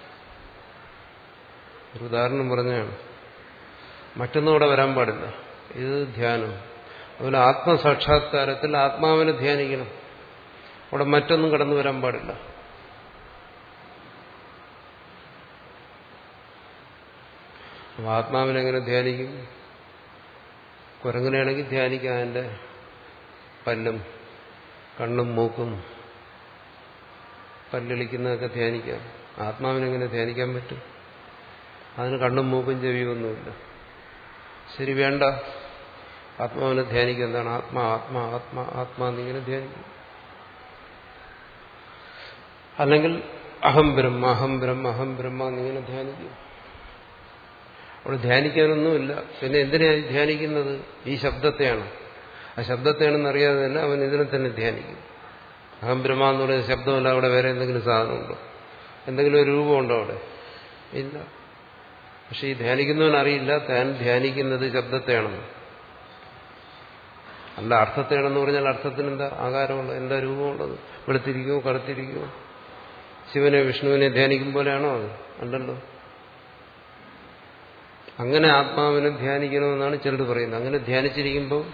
ഒരു ഉദാഹരണം പറഞ്ഞാണ്. മറ്റൊന്നും അവിടെ വരാൻ പാടില്ല. ഇത് ധ്യാനം. അതുപോലെ ആത്മസാക്ഷാത്കാരത്തിൽ ആത്മാവിനെ ധ്യാനിക്കണം. അവിടെ മറ്റൊന്നും കടന്നു വരാൻ പാടില്ല. അപ്പോൾ ആത്മാവിനെങ്ങനെ ധ്യാനിക്കും? കുരങ്ങനെയാണെങ്കിൽ ധ്യാനിക്കാം. അതിൻ്റെ പല്ലും കണ്ണും മൂക്കും പല്ലിളിക്കുന്നതൊക്കെ ധ്യാനിക്കാം. ആത്മാവിനെങ്ങനെ ധ്യാനിക്കാൻ പറ്റും? അതിന് കണ്ണും മൂക്കും ചെവിയൊന്നുമില്ല. ശരി, വേണ്ട. ആത്മാവിനെ ധ്യാനിക്കുക. എന്താണ്? ആത്മാ ആത്മാ ആത്മാ ആത്മാ എന്നിങ്ങനെ ധ്യാനിക്കും. അല്ലെങ്കിൽ അഹം ബ്രഹ്മ അഹം ബ്രഹ്മ അഹം ബ്രഹ്മ എന്നിങ്ങനെ ധ്യാനിക്കും. അവിടെ ധ്യാനിക്കാനൊന്നുമില്ല. പിന്നെ എന്തിനാണ് ധ്യാനിക്കുന്നത്? ഈ ശബ്ദത്തെയാണ്. ആ ശബ്ദത്തെയാണെന്ന് അറിയാതെ തന്നെ അവൻ ഇതിനെ തന്നെ ധ്യാനിക്കും. അഹം ബ്രഹ്മ എന്ന് പറയുന്ന ശബ്ദമല്ല, അവിടെ വേറെ എന്തെങ്കിലും സാധനമുണ്ടോ? എന്തെങ്കിലും ഒരു രൂപമുണ്ടോ അവിടെ? ഇല്ല. പക്ഷെ ഈ ധ്യാനിക്കുന്നവൻ അറിയില്ല താൻ ധ്യാനിക്കുന്നത് ശബ്ദത്തെയാണെന്ന്. അല്ല, അർത്ഥത്തെയാണെന്ന് പറഞ്ഞാൽ അർത്ഥത്തിന് എന്താ ആകാരമുള്ളത്, എന്താ രൂപമുള്ളത്? വെളുത്തിരിക്കുമോ കറുത്തിരിക്കുമോ? ശിവനെ വിഷ്ണുവിനെ ധ്യാനിക്കും പോലെയാണോ അത്? അല്ലല്ലോ. അങ്ങനെ ആത്മാവിനെ ധ്യാനിക്കണമെന്നാണ് ചിലർ പറയുന്നത്. അങ്ങനെ ധ്യാനിച്ചിരിക്കുമ്പോൾ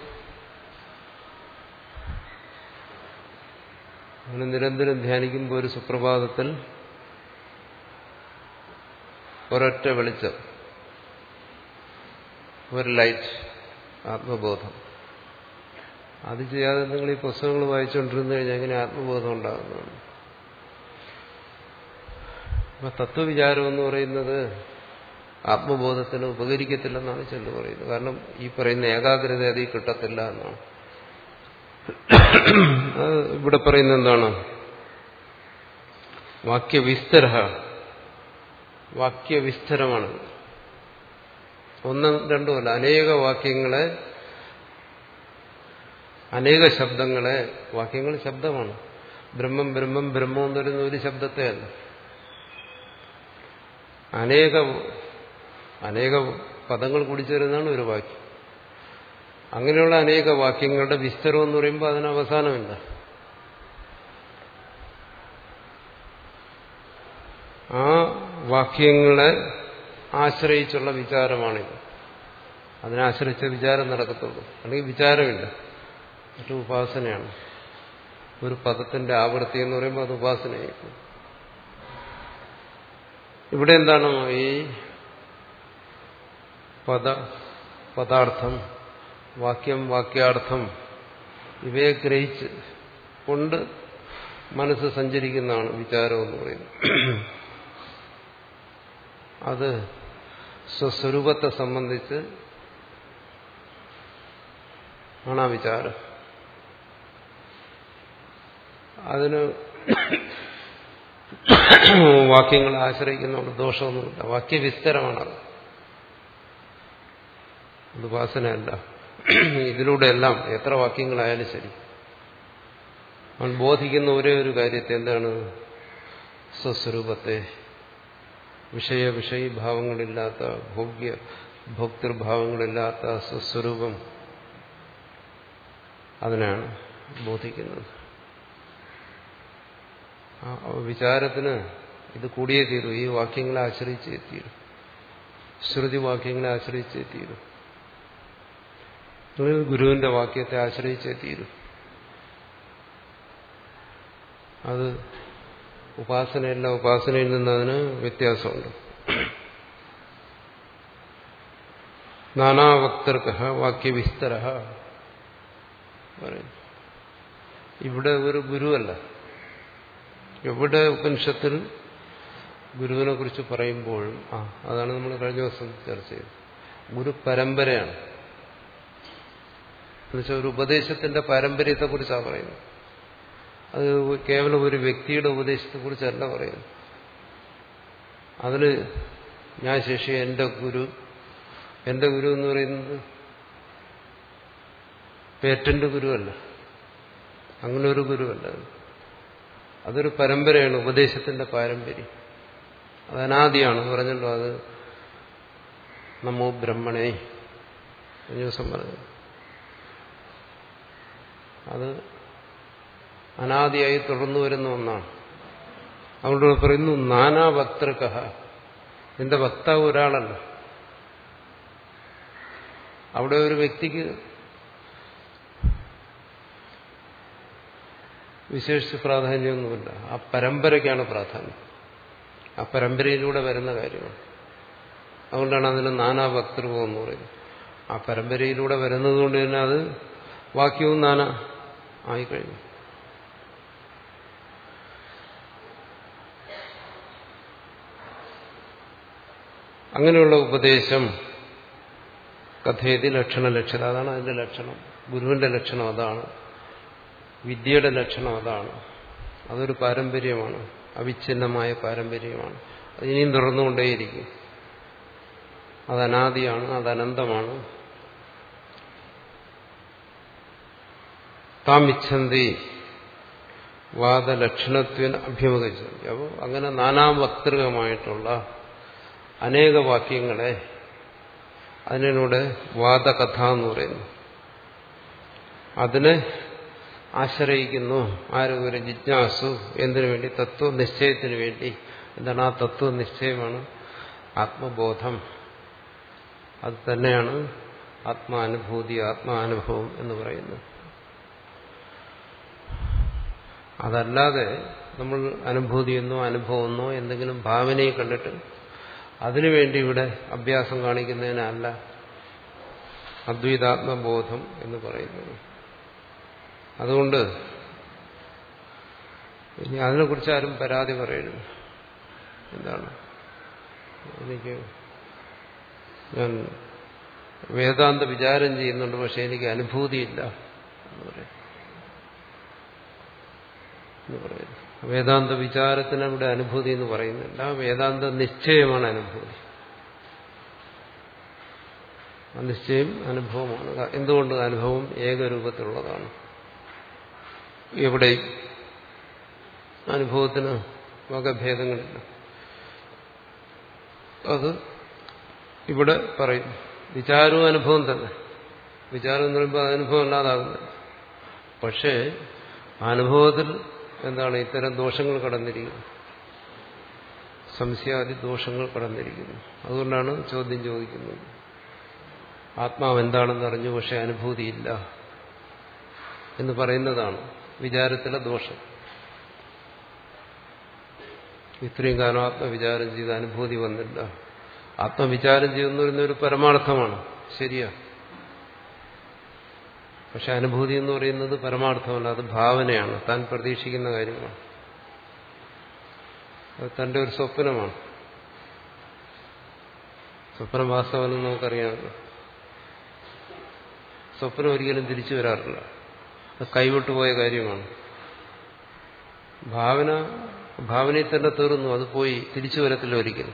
അങ്ങനെ നിരന്തരം ധ്യാനിക്കുമ്പോൾ ഒരു സുപ്രഭാതത്തിൽ ഒരൊറ്റ വെളിച്ചം, ഒരു ലൈറ്റ്, ആത്മബോധം. അത് ചെയ്യാതെ നിങ്ങൾ ഈ പുസ്തകങ്ങൾ വായിച്ചുകൊണ്ടിരുന്നു കഴിഞ്ഞാൽ എങ്ങനെ ആത്മബോധം ഉണ്ടാകുന്നതാണ്? അപ്പൊ തത്വവിചാരം എന്ന് പറയുന്നത് ആത്മബോധത്തിന് ഉപകരിക്കത്തില്ലെന്നാണ് ചിലർ പറയുന്നത്. കാരണം ഈ പറയുന്ന ഏകാഗ്രത അതിൽ കിട്ടത്തില്ല എന്നാണ്. അത് ഇവിടെ പറയുന്നത് എന്താണ്? വാക്യവിസ്തര, വാക്യവിസ്തരമാണ്. ഒന്നും രണ്ടുമല്ല, അനേക വാക്യങ്ങളെ, അനേക ശബ്ദങ്ങളെ, വാക്യങ്ങൾ ശബ്ദമാണ്. ബ്രഹ്മം ബ്രഹ്മം ബ്രഹ്മം എന്ന് പറയുന്ന ഒരു ശബ്ദത്തെ അല്ല, അനേക അനേക പദങ്ങൾ കൂടിച്ചേരുന്നതാണ് ഒരു വാക്യം. അങ്ങനെയുള്ള അനേക വാക്യങ്ങളുടെ വിസ്തരം എന്ന് പറയുമ്പോൾ അതിന് അവസാനമില്ല. ആ വാക്യങ്ങളെ ആശ്രയിച്ചുള്ള വിചാരമാണിത്. അതിനാശ്രയിച്ച വിചാരം നടക്കത്തുള്ളൂ, അല്ലെങ്കിൽ വിചാരമില്ല. മറ്റു ഉപാസനയാണ്. ഒരു പദത്തിന്റെ ആവൃത്തി എന്ന് പറയുമ്പോൾ അത് ഉപാസനയായിരിക്കും. ഇവിടെ എന്താണ് ഈ പദ, പദാർത്ഥം, വാക്യം, വാക്യാർത്ഥം ഇവയെ ഗ്രഹിച്ച് കൊണ്ട് മനസ്സ് സഞ്ചരിക്കുന്നതാണ് വിചാരം എന്ന് പറയുന്നത്. അത് സ്വസ്വരൂപത്തെ സംബന്ധിച്ച് ആണ് ആ വിചാരം. അതിന് വാക്യങ്ങളെ ആശ്രയിക്കുന്നതുകൊണ്ട് ദോഷമൊന്നുമില്ല. വാക്യവിസ്തരമാണത്, അത് ഉപാസനയല്ല. ഇതിലൂടെയെല്ലാം എത്ര വാക്യങ്ങളായാലും ശരി, അവൻ ബോധിക്കുന്ന ഒരേ ഒരു കാര്യത്തെ, എന്താണ്? സ്വസ്വരൂപത്തെ, വിഷയ വിഷയീഭാവങ്ങളില്ലാത്ത, ഭോഗ്യ ഭോക്തൃഭാവങ്ങളില്ലാത്ത സ്വസ്വരൂപം, അതിനാണ് ബോധിക്കുന്നത്. വിചാരത്തിന് ഇത് കൂടിയേ തീരൂ. ഈ വാക്യങ്ങളെ ആശ്രയിച്ചേ തീരും, ശ്രുതി വാക്യങ്ങളെ ആശ്രയിച്ചേ തീരും, ഗുരുവിന്റെ വാക്യത്തെ ആശ്രയിച്ചേ തീരും. അത് ഉപാസനയല്ല. ഉപാസനയിൽ നിന്ന് അതിന് വ്യത്യാസമുണ്ട്. നാനാവക്തർക്ക വാക്യവിസ്തര പറയും. ഇവിടെ ഒരു ഗുരുവല്ല. എവിടെ ഉപനിഷത്തിൽ ഗുരുവിനെ കുറിച്ച് പറയുമ്പോഴും ആ അതാണ് നമ്മൾ കഴിഞ്ഞ ദിവസം ചർച്ച ചെയ്തത്. ഗുരു പരമ്പരയാണ്. എന്നുവെച്ചാൽ ഒരു ഉപദേശത്തിന്റെ പാരമ്പര്യത്തെക്കുറിച്ചാണ് പറയുന്നത്. അത് കേവലം ഒരു വ്യക്തിയുടെ ഉപദേശത്തെക്കുറിച്ചല്ല പറയുന്നത്. അതിന് ഞാൻ ശേഷി എന്റെ ഗുരു, എന്റെ ഗുരു എന്ന് പറയുന്നത് പേറ്റന്റ് ഗുരുവല്ല, അങ്ങനെ ഒരു ഗുരുവല്ല. അതൊരു പരമ്പരയാണ്, ഉപദേശത്തിന്റെ പാരമ്പര്യം. അത് അനാദിയാണ് പറഞ്ഞല്ലോ. അത് നമോ ബ്രഹ്മണേ കഴിഞ്ഞ ദിവസം പറഞ്ഞു. അത് അനാദിയായി തുടർന്നു വരുന്ന ഒന്നാണ്. അതുകൊണ്ട് പറയുന്നു നാനാ വക്തൃക. നിന്റെ വക്താവ് ഒരാളല്ല. അവിടെ ഒരു വ്യക്തിക്ക് വിശേഷിച്ച് പ്രാധാന്യമൊന്നുമില്ല. ആ പരമ്പരയ്ക്കാണ് പ്രാധാന്യം. ആ പരമ്പരയിലൂടെ വരുന്ന കാര്യമാണ്. അതുകൊണ്ടാണ് അതിന് നാനാ വക്തൃകം എന്ന് പറയുന്നത്. ആ പരമ്പരയിലൂടെ വരുന്നത് കൊണ്ട് തന്നെ അത് വാക്യവും നാനാ ആയിക്കഴിഞ്ഞു. അങ്ങനെയുള്ള ഉപദേശം കഥയതി ലക്ഷണ ലക്ഷണം. അതാണ് അതിന്റെ ലക്ഷണം. ഗുരുവിന്റെ ലക്ഷണം അതാണ്. വിദ്യയുടെ ലക്ഷണം അതാണ്. അതൊരു പാരമ്പര്യമാണ്, അവിഛിന്നമായ പാരമ്പര്യമാണ്. അത് ഇനിയും തുടർന്നുകൊണ്ടേയിരിക്കും. അത് അനാദിയാണ്, അത് അനന്തമാണ്. താം ഇച്ഛന്തി വാദലക്ഷണത്വന് അഭ്യമഗിച്ചു. അപ്പോൾ അങ്ങനെ നാനാവക്തൃകമായിട്ടുള്ള അനേക വാക്യങ്ങളെ അതിനൂടെ വാദകഥ എന്ന് പറയുന്നു. അതിനെ ആശ്രയിക്കുന്നു ആരും ഒരു ജിജ്ഞാസു. എന്തിനു വേണ്ടി? തത്വനിശ്ചയത്തിന് വേണ്ടി. എന്താണ് ആ തത്വനിശ്ചയമാണ് ആത്മബോധം. അത് തന്നെയാണ് ആത്മാനുഭൂതി, ആത്മാനുഭവം എന്ന് പറയുന്നത്. അതല്ലാതെ നമ്മൾ അനുഭൂതിയെന്നോ അനുഭവമെന്നോ എന്തെങ്കിലും ഭാവനയെ കണ്ടിട്ട് അതിനുവേണ്ടി ഇവിടെ അഭ്യാസം കാണിക്കുന്നതിനല്ല അദ്വൈതാത്മബോധം എന്ന് പറയുന്നത്. അതുകൊണ്ട് ഇനി അതിനെക്കുറിച്ച് ആരും പരാതി പറയരുത്. എന്താണ് എനിക്ക് ഞാൻ വേദാന്ത വിചാരം ചെയ്യുന്നുണ്ട്, പക്ഷെ എനിക്ക് അനുഭൂതിയില്ല എന്ന് പറയും എന്ന് പറയുന്നു. വേദാന്ത വിചാരത്തിന് ഇവിടെ അനുഭൂതി എന്ന് പറയുന്നില്ല, വേദാന്ത നിശ്ചയമാണ് അനുഭൂതി. ആ നിശ്ചയം അനുഭവമാണ്. എന്തുകൊണ്ട്? അനുഭവം ഏകരൂപത്തിലുള്ളതാണ്. എവിടെയും അനുഭവത്തിന് വകഭേദങ്ങളില്ല. അത് ഇവിടെ പറയും. വിചാരവും അനുഭവം തന്നെ. വിചാരം എന്ന് പറയുമ്പോൾ അനുഭവം അല്ലാതാകുന്നില്ല. പക്ഷേ അനുഭവത്തിൽ എന്താണ് ഇത്തരം ദോഷങ്ങൾ കടന്നിരിക്കുന്നു, സംശയാദി ദോഷങ്ങൾ കടന്നിരിക്കുന്നു. അതുകൊണ്ടാണ് ചോദ്യം ചോദിക്കുന്നത്. ആത്മാവ് എന്താണെന്ന് അറിഞ്ഞു, പക്ഷെ അനുഭൂതിയില്ല എന്ന് പറയുന്നതാണ് വിചാരത്തിലെ ദോഷം. ഇത്രയും കാലം ആത്മവിചാരം ചെയ്ത് അനുഭൂതി വന്നില്ല. ആത്മവിചാരം ചെയ്യുന്ന പറയുന്ന ഒരു പരമാർത്ഥമാണ്, ശരിയാ. പക്ഷെ അനുഭൂതി എന്ന് പറയുന്നത് പരമാർത്ഥമല്ല, അത് ഭാവനയാണ്, താൻ പ്രതീക്ഷിക്കുന്ന കാര്യമാണ്. അത് തന്റെ ഒരു സ്വപ്നമാണ്. സ്വപ്നം വാസ്തവമെന്ന് നമുക്കറിയാമല്ലോ. സ്വപ്നം ഒരിക്കലും തിരിച്ചു വരാറില്ല, അത് കൈവിട്ടുപോയ കാര്യമാണ്. ഭാവന ഭാവനയിൽ തന്നെ തീർന്നു, അത് പോയി, തിരിച്ചു വരത്തില്ല ഒരിക്കലും.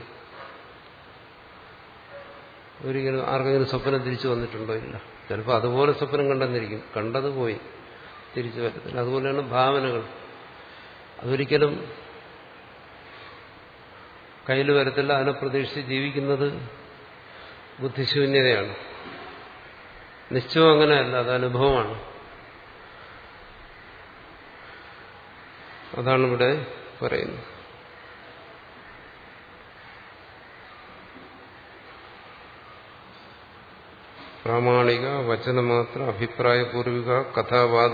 ഒരിക്കലും ആർക്കെങ്കിലും സ്വപ്നം തിരിച്ചു വന്നിട്ടുണ്ടോ? ഇല്ല. ചിലപ്പോൾ അതുപോലെ സ്വപ്നം കണ്ടെന്നിരിക്കും, കണ്ടത് പോയി, തിരിച്ചു വരത്തില്ല. അതുപോലെയാണ് ഭാവനകൾ, അതൊരിക്കലും കയ്യിൽ വരത്തില്ല. അതിനെ പ്രതീക്ഷിച്ച് ജീവിക്കുന്നത് ബുദ്ധിശൂന്യതയാണ്. നിശ്ചയം അങ്ങനെയല്ല, അത് അനുഭവമാണ്. അതാണ് ഇവിടെ പറയുന്നത്. പ്രാമാണിക വചനമാത്ര അഭിപ്രായപൂർവിക കഥാവാദ.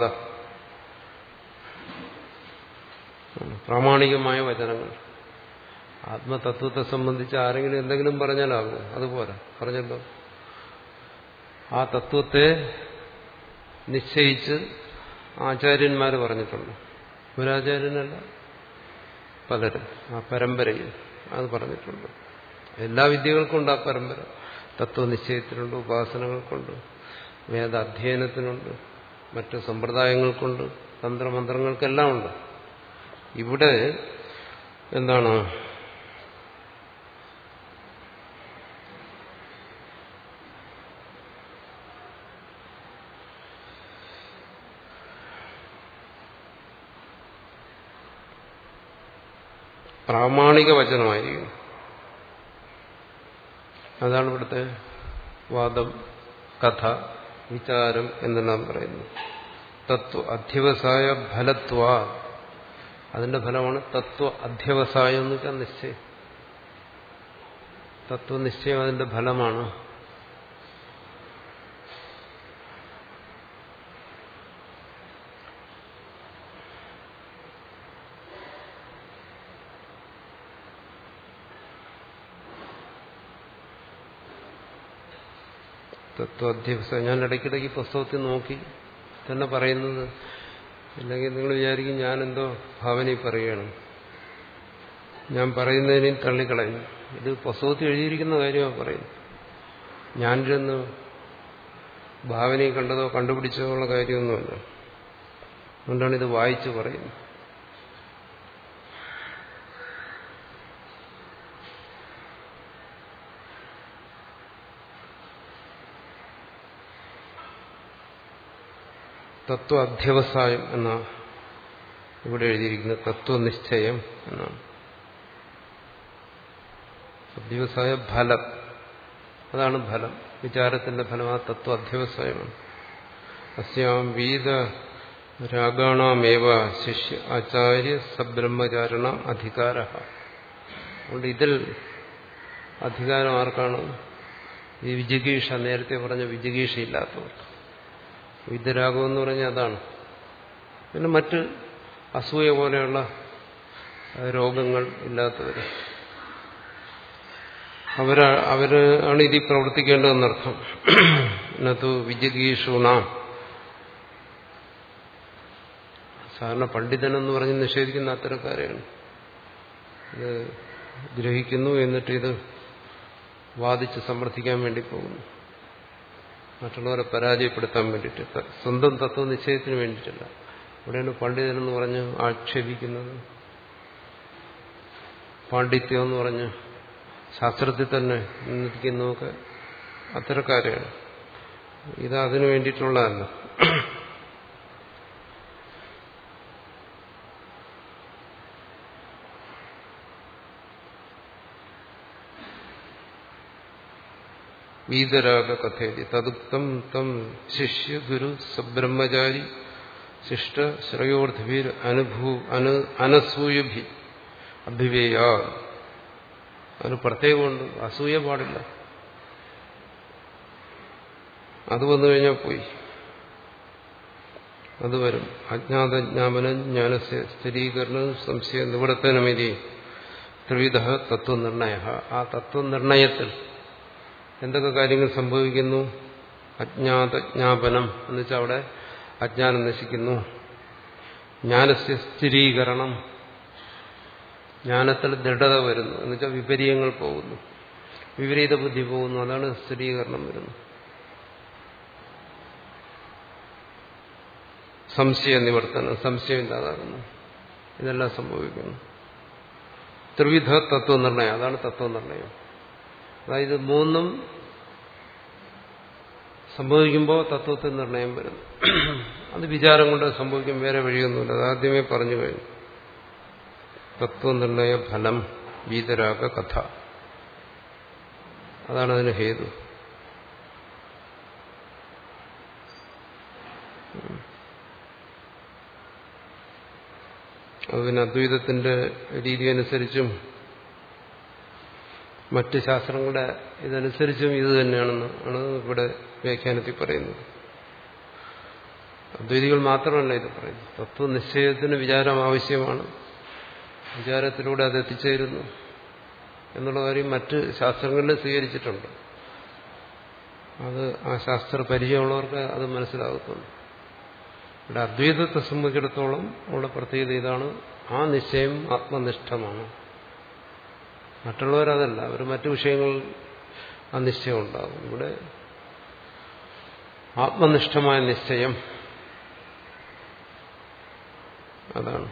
പ്രാമാണികമായ വചനങ്ങൾ. ആത്മതത്വത്തെ സംബന്ധിച്ച് ആരെങ്കിലും എന്തെങ്കിലും പറഞ്ഞാലാകുമോ? അതുപോലെ പറഞ്ഞല്ലോ. ആ തത്വത്തെ നിശ്ചയിച്ച് ആചാര്യന്മാർ പറഞ്ഞിട്ടുണ്ട്. ഒരാചാര്യനല്ല, പലരും ആ പരമ്പരയിൽ അത് പറഞ്ഞിട്ടുണ്ട്. എല്ലാ വിദ്യകൾക്കും ഉണ്ട് ആ പരമ്പര. തത്വനിശ്ചയത്തിനുണ്ട്, ഉപാസനകൾക്കുണ്ട്, വേദാധ്യയനത്തിനുണ്ട്, മറ്റ് സമ്പ്രദായങ്ങൾക്കുണ്ട്, തന്ത്രമന്ത്രങ്ങൾക്കെല്ലാം ഉണ്ട്. ഇവിടെ എന്താണ് പ്രാമാണിക വചനമായിരിക്കും. അതാണ് ഇവിടുത്തെ വാദം, കഥ, വിചാരം എന്നെല്ലാം പറയുന്നു. തത്വ അധ്യവസായ ഫലത്വ, അതിന്റെ ഫലമാണ് തത്വ അധ്യവസായം എന്ന് വെച്ചാൽ നിശ്ചയം. തത്വനിശ്ചയം അതിന്റെ ഫലമാണ്. തത്വാധ്യവസായം ഞാൻ ഇടയ്ക്കിടയ്ക്ക് പുസ്തകത്തിൽ നോക്കി തന്നെ പറയുന്നത്. അല്ലെങ്കിൽ നിങ്ങൾ വിചാരിക്കും ഞാനെന്തോ ഭാവനയിൽ പറയുകയാണ്, ഞാൻ പറയുന്നതിനെയും തള്ളിക്കളയും. ഇത് പുസ്തകത്തിൽ എഴുതിയിരിക്കുന്ന കാര്യമാണ് പറയുന്നത്. ഞാനിരുന്ന് ഭാവനയിൽ കണ്ടതോ കണ്ടുപിടിച്ചതോ ഉള്ള കാര്യമൊന്നുമല്ല. അതുകൊണ്ടാണ് ഇത് വായിച്ചു പറയുന്നത്. തത്വ അധ്യവസായം എന്ന ഇവിടെ എഴുതിയിരിക്കുന്നത് തത്വനിശ്ചയം എന്നാണ്. അധ്യവസായ ഫലം, അതാണ് ഫലം. വിചാരത്തിന്റെ ഫലം ആ തത്വ അധ്യവസായമാണ്. അസ്യാം വീത രാഗാണമേവ ശിഷ്യ ആചാര്യ സബ്രഹ്മചാരണ അധികാര. അതുകൊണ്ട് ഇതിൽ അധികാരം ആർക്കാണ്? ഈ വിജിഗീഷ, നേരത്തെ പറഞ്ഞ വിജിഗീഷ ഇല്ലാത്തവർക്ക്. വിതരാഗം എന്ന് പറഞ്ഞാൽ അതാണ്. പിന്നെ മറ്റ് അസൂയ പോലെയുള്ള രോഗങ്ങൾ ഇല്ലാത്തവർ, അവര് അവര് ആണ് ഇതിൽ പ്രവർത്തിക്കേണ്ടതെന്നർത്ഥം. എന്നതു വിജിഗീഷുണ. സാധാരണ പണ്ഡിതനെന്ന് പറഞ്ഞ് നിഷേധിക്കുന്ന അത്തരക്കാരെയാണ്. ഇത് ഗ്രഹിക്കുന്നു, എന്നിട്ട് ഇത് വാദിച്ച് സമർത്ഥിക്കാൻ വേണ്ടി പോകുന്നു, മറ്റുള്ളവരെ പരാജയപ്പെടുത്താൻ വേണ്ടിയിട്ട്, സ്വന്തം തത്വനിശ്ചയത്തിന് വേണ്ടിയിട്ടല്ല. ഇവിടെയാണ് പണ്ഡിതനെന്ന് പറഞ്ഞ് ആക്ഷേപിക്കുന്നത്, പാണ്ഡിത്യം എന്ന് പറഞ്ഞ് ശാസ്ത്രത്തിൽ തന്നെ നിന്ദിക്കുന്നതൊക്കെ അത്തരക്കാരെയാണ്. ഇത് അതിനു വേണ്ടിയിട്ടുള്ളതല്ല. വീതരാഗ കഥയതി തദുക്തം തം ശിഷ്യ ഗുരു സബ്രഹ്മചാരി ശിഷ്ട ശ്രയോർദ്ധിർ അനുഭൂ അനു അനസൂയഭി അഭിവേയ. അതിന് പ്രത്യേകമുണ്ട്, അസൂയ പാടില്ല. അത് വന്നു കഴിഞ്ഞാൽ പോയി, അത് വരും. അജ്ഞാതജ്ഞാപനം ജ്ഞാനസ്യ സ്ഥിരീകരണം സംശയ നിവൃത്തനമിതി ത്രിവിധ തത്വനിർണയ. ആ തത്വനിർണയത്തിൽ എന്തൊക്കെ കാര്യങ്ങൾ സംഭവിക്കുന്നു? അജ്ഞാതജ്ഞാപനം എന്ന് വെച്ചാൽ അവിടെ അജ്ഞാനം നശിക്കുന്നു. ജ്ഞാനസ്യ സ്ഥിരീകരണം, ജ്ഞാനത്തിൽ ദൃഢത വരുന്നു, എന്ന് വെച്ചാൽ വിപരീയങ്ങൾ പോകുന്നു, വിപരീത ബുദ്ധി പോകുന്നു, അതാണ് സ്ഥിരീകരണം വരുന്നത്. സംശയ നിവർത്തനം, സംശയം ഇല്ലാതാകുന്നു, ഇതെല്ലാം സംഭവിക്കുന്നു. ത്രിവിധ തത്വനിർണയം, അതാണ് തത്വനിർണയം. അതായത് മൂന്നും സംഭവിക്കുമ്പോൾ തത്വത്തിൽ നിർണയം വരുന്നു. അത് വിചാരം കൊണ്ട് സംഭവിക്കും, വേറെ വഴിയൊന്നുമില്ല. അത് ആദ്യമേ പറഞ്ഞു കഴിഞ്ഞു. തത്വനിർണയ ഫലം വീതരാഗ കഥ, അതാണ് അതിന് ഹേതു. അത് പിന്നെ അദ്വൈതത്തിന്റെ രീതി അനുസരിച്ചും മറ്റ് ശാസ്ത്രങ്ങളുടെ ഇതനുസരിച്ചും ഇത് തന്നെയാണെന്ന് ആണ് ഇവിടെ വ്യാഖ്യാനത്തിൽ പറയുന്നത്. അദ്വൈതികൾ മാത്രമല്ല ഇത് പറയുന്നത്. തത്വനിശ്ചയത്തിന് വിചാരം ആവശ്യമാണ്, വിചാരത്തിലൂടെ അത് എത്തിച്ചേരുന്നു എന്നുള്ള കാര്യം മറ്റ് ശാസ്ത്രങ്ങളിൽ സ്വീകരിച്ചിട്ടുണ്ട്. അത് ആ ശാസ്ത്ര പരിചയമുള്ളവർക്ക് അത് മനസ്സിലാകത്തുള്ളൂ. ഇവിടെ അദ്വൈതത്തെ സംബന്ധിച്ചിടത്തോളം ഉള്ള പ്രത്യേകത ഇതാണ്, ആ നിശ്ചയം ആത്മനിഷ്ഠമാണ്. മറ്റുള്ളവരതല്ല, അവർ മറ്റു വിഷയങ്ങളിൽ ആ നിശ്ചയം ഉണ്ടാകും. ഇവിടെ ആത്മനിഷ്ഠമായ നിശ്ചയം, അതാണ്.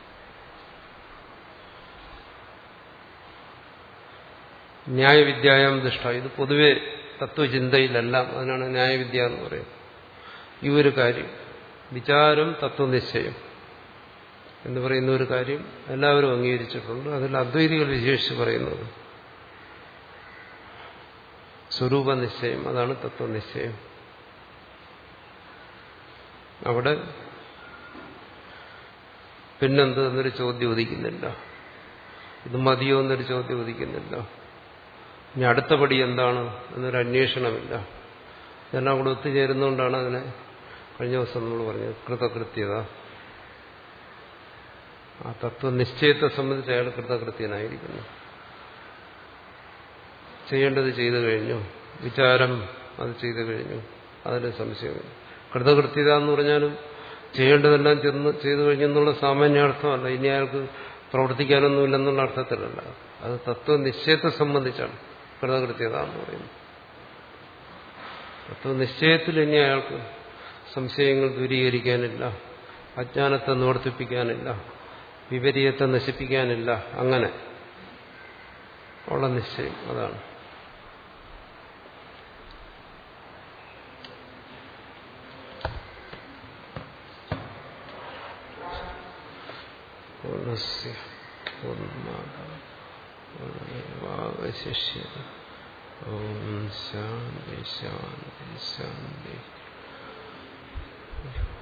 ന്യായവിദ്യായം ദൃഷ്ട, ഇത് പൊതുവെ തത്വചിന്തയിലെല്ലാം അതിനാണ് ന്യായവിദ്യ എന്ന് പറയുന്നത്. ഈ ഒരു കാര്യം, വിചാരം തത്വനിശ്ചയം എന്ന് പറയുന്ന ഒരു കാര്യം എല്ലാവരും അംഗീകരിച്ചിട്ടുണ്ട്. അതിൽ അദ്വൈതികൾ വിശേഷിച്ച് പറയുന്നത് സ്വരൂപനിശ്ചയം, അതാണ് തത്വനിശ്ചയം. അവിടെ പിന്നെന്ത് എന്നൊരു ചോദ്യം ഉദിക്കുന്നില്ല, ഇത് മതിയോ എന്നൊരു ചോദ്യം ഉദിക്കുന്നില്ല, ഇനി അടുത്ത പടി എന്താണ് എന്നൊരു അന്വേഷണമില്ല. ഇതെല്ലാം കൂടെ ഒത്തുചേരുന്നതുകൊണ്ടാണ് അതിനെ കഴിഞ്ഞ ദിവസം നമ്മൾ പറഞ്ഞത് കൃതകൃത്യത. ആ തത്വനിശ്ചയത്തെ സംബന്ധിച്ച് അയാൾ കൃതകൃത്യനായിരിക്കുന്നു. ചെയ്യേണ്ടത് ചെയ്തു കഴിഞ്ഞു, വിചാരം അത് ചെയ്തു കഴിഞ്ഞു, അതിന് സംശയമില്ല. കൃതകൃത്യത എന്ന് പറഞ്ഞാലും ചെയ്യേണ്ടതെല്ലാം ചെന്ന് ചെയ്തു കഴിഞ്ഞെന്നുള്ള സാമാന്യാർത്ഥമല്ല, ഇനി അയാൾക്ക് പ്രവർത്തിക്കാനൊന്നുമില്ലെന്നുള്ള അർത്ഥത്തിലല്ല. അത് തത്വനിശ്ചയത്തെ സംബന്ധിച്ചാണ് കൃതകൃത്യത എന്ന് പറയുന്നത്. തത്വനിശ്ചയത്തിൽ ഇനി അയാൾക്ക് സംശയങ്ങൾ ദൂരീകരിക്കാനില്ല, അജ്ഞാനത്തെ നിവർത്തിപ്പിക്കാനില്ല, വിപരീയത്തെ നശിപ്പിക്കാനില്ല, അങ്ങനെ ഉള്ള നിശ്ചയം, അതാണ്. പൂർണ്ണസ്യ പൂർണ്ണമാദായ പൂർണ്ണമേവാവശിഷ്യതേ. ഓം ശാന്തി ശാന്തി ശാന്തി.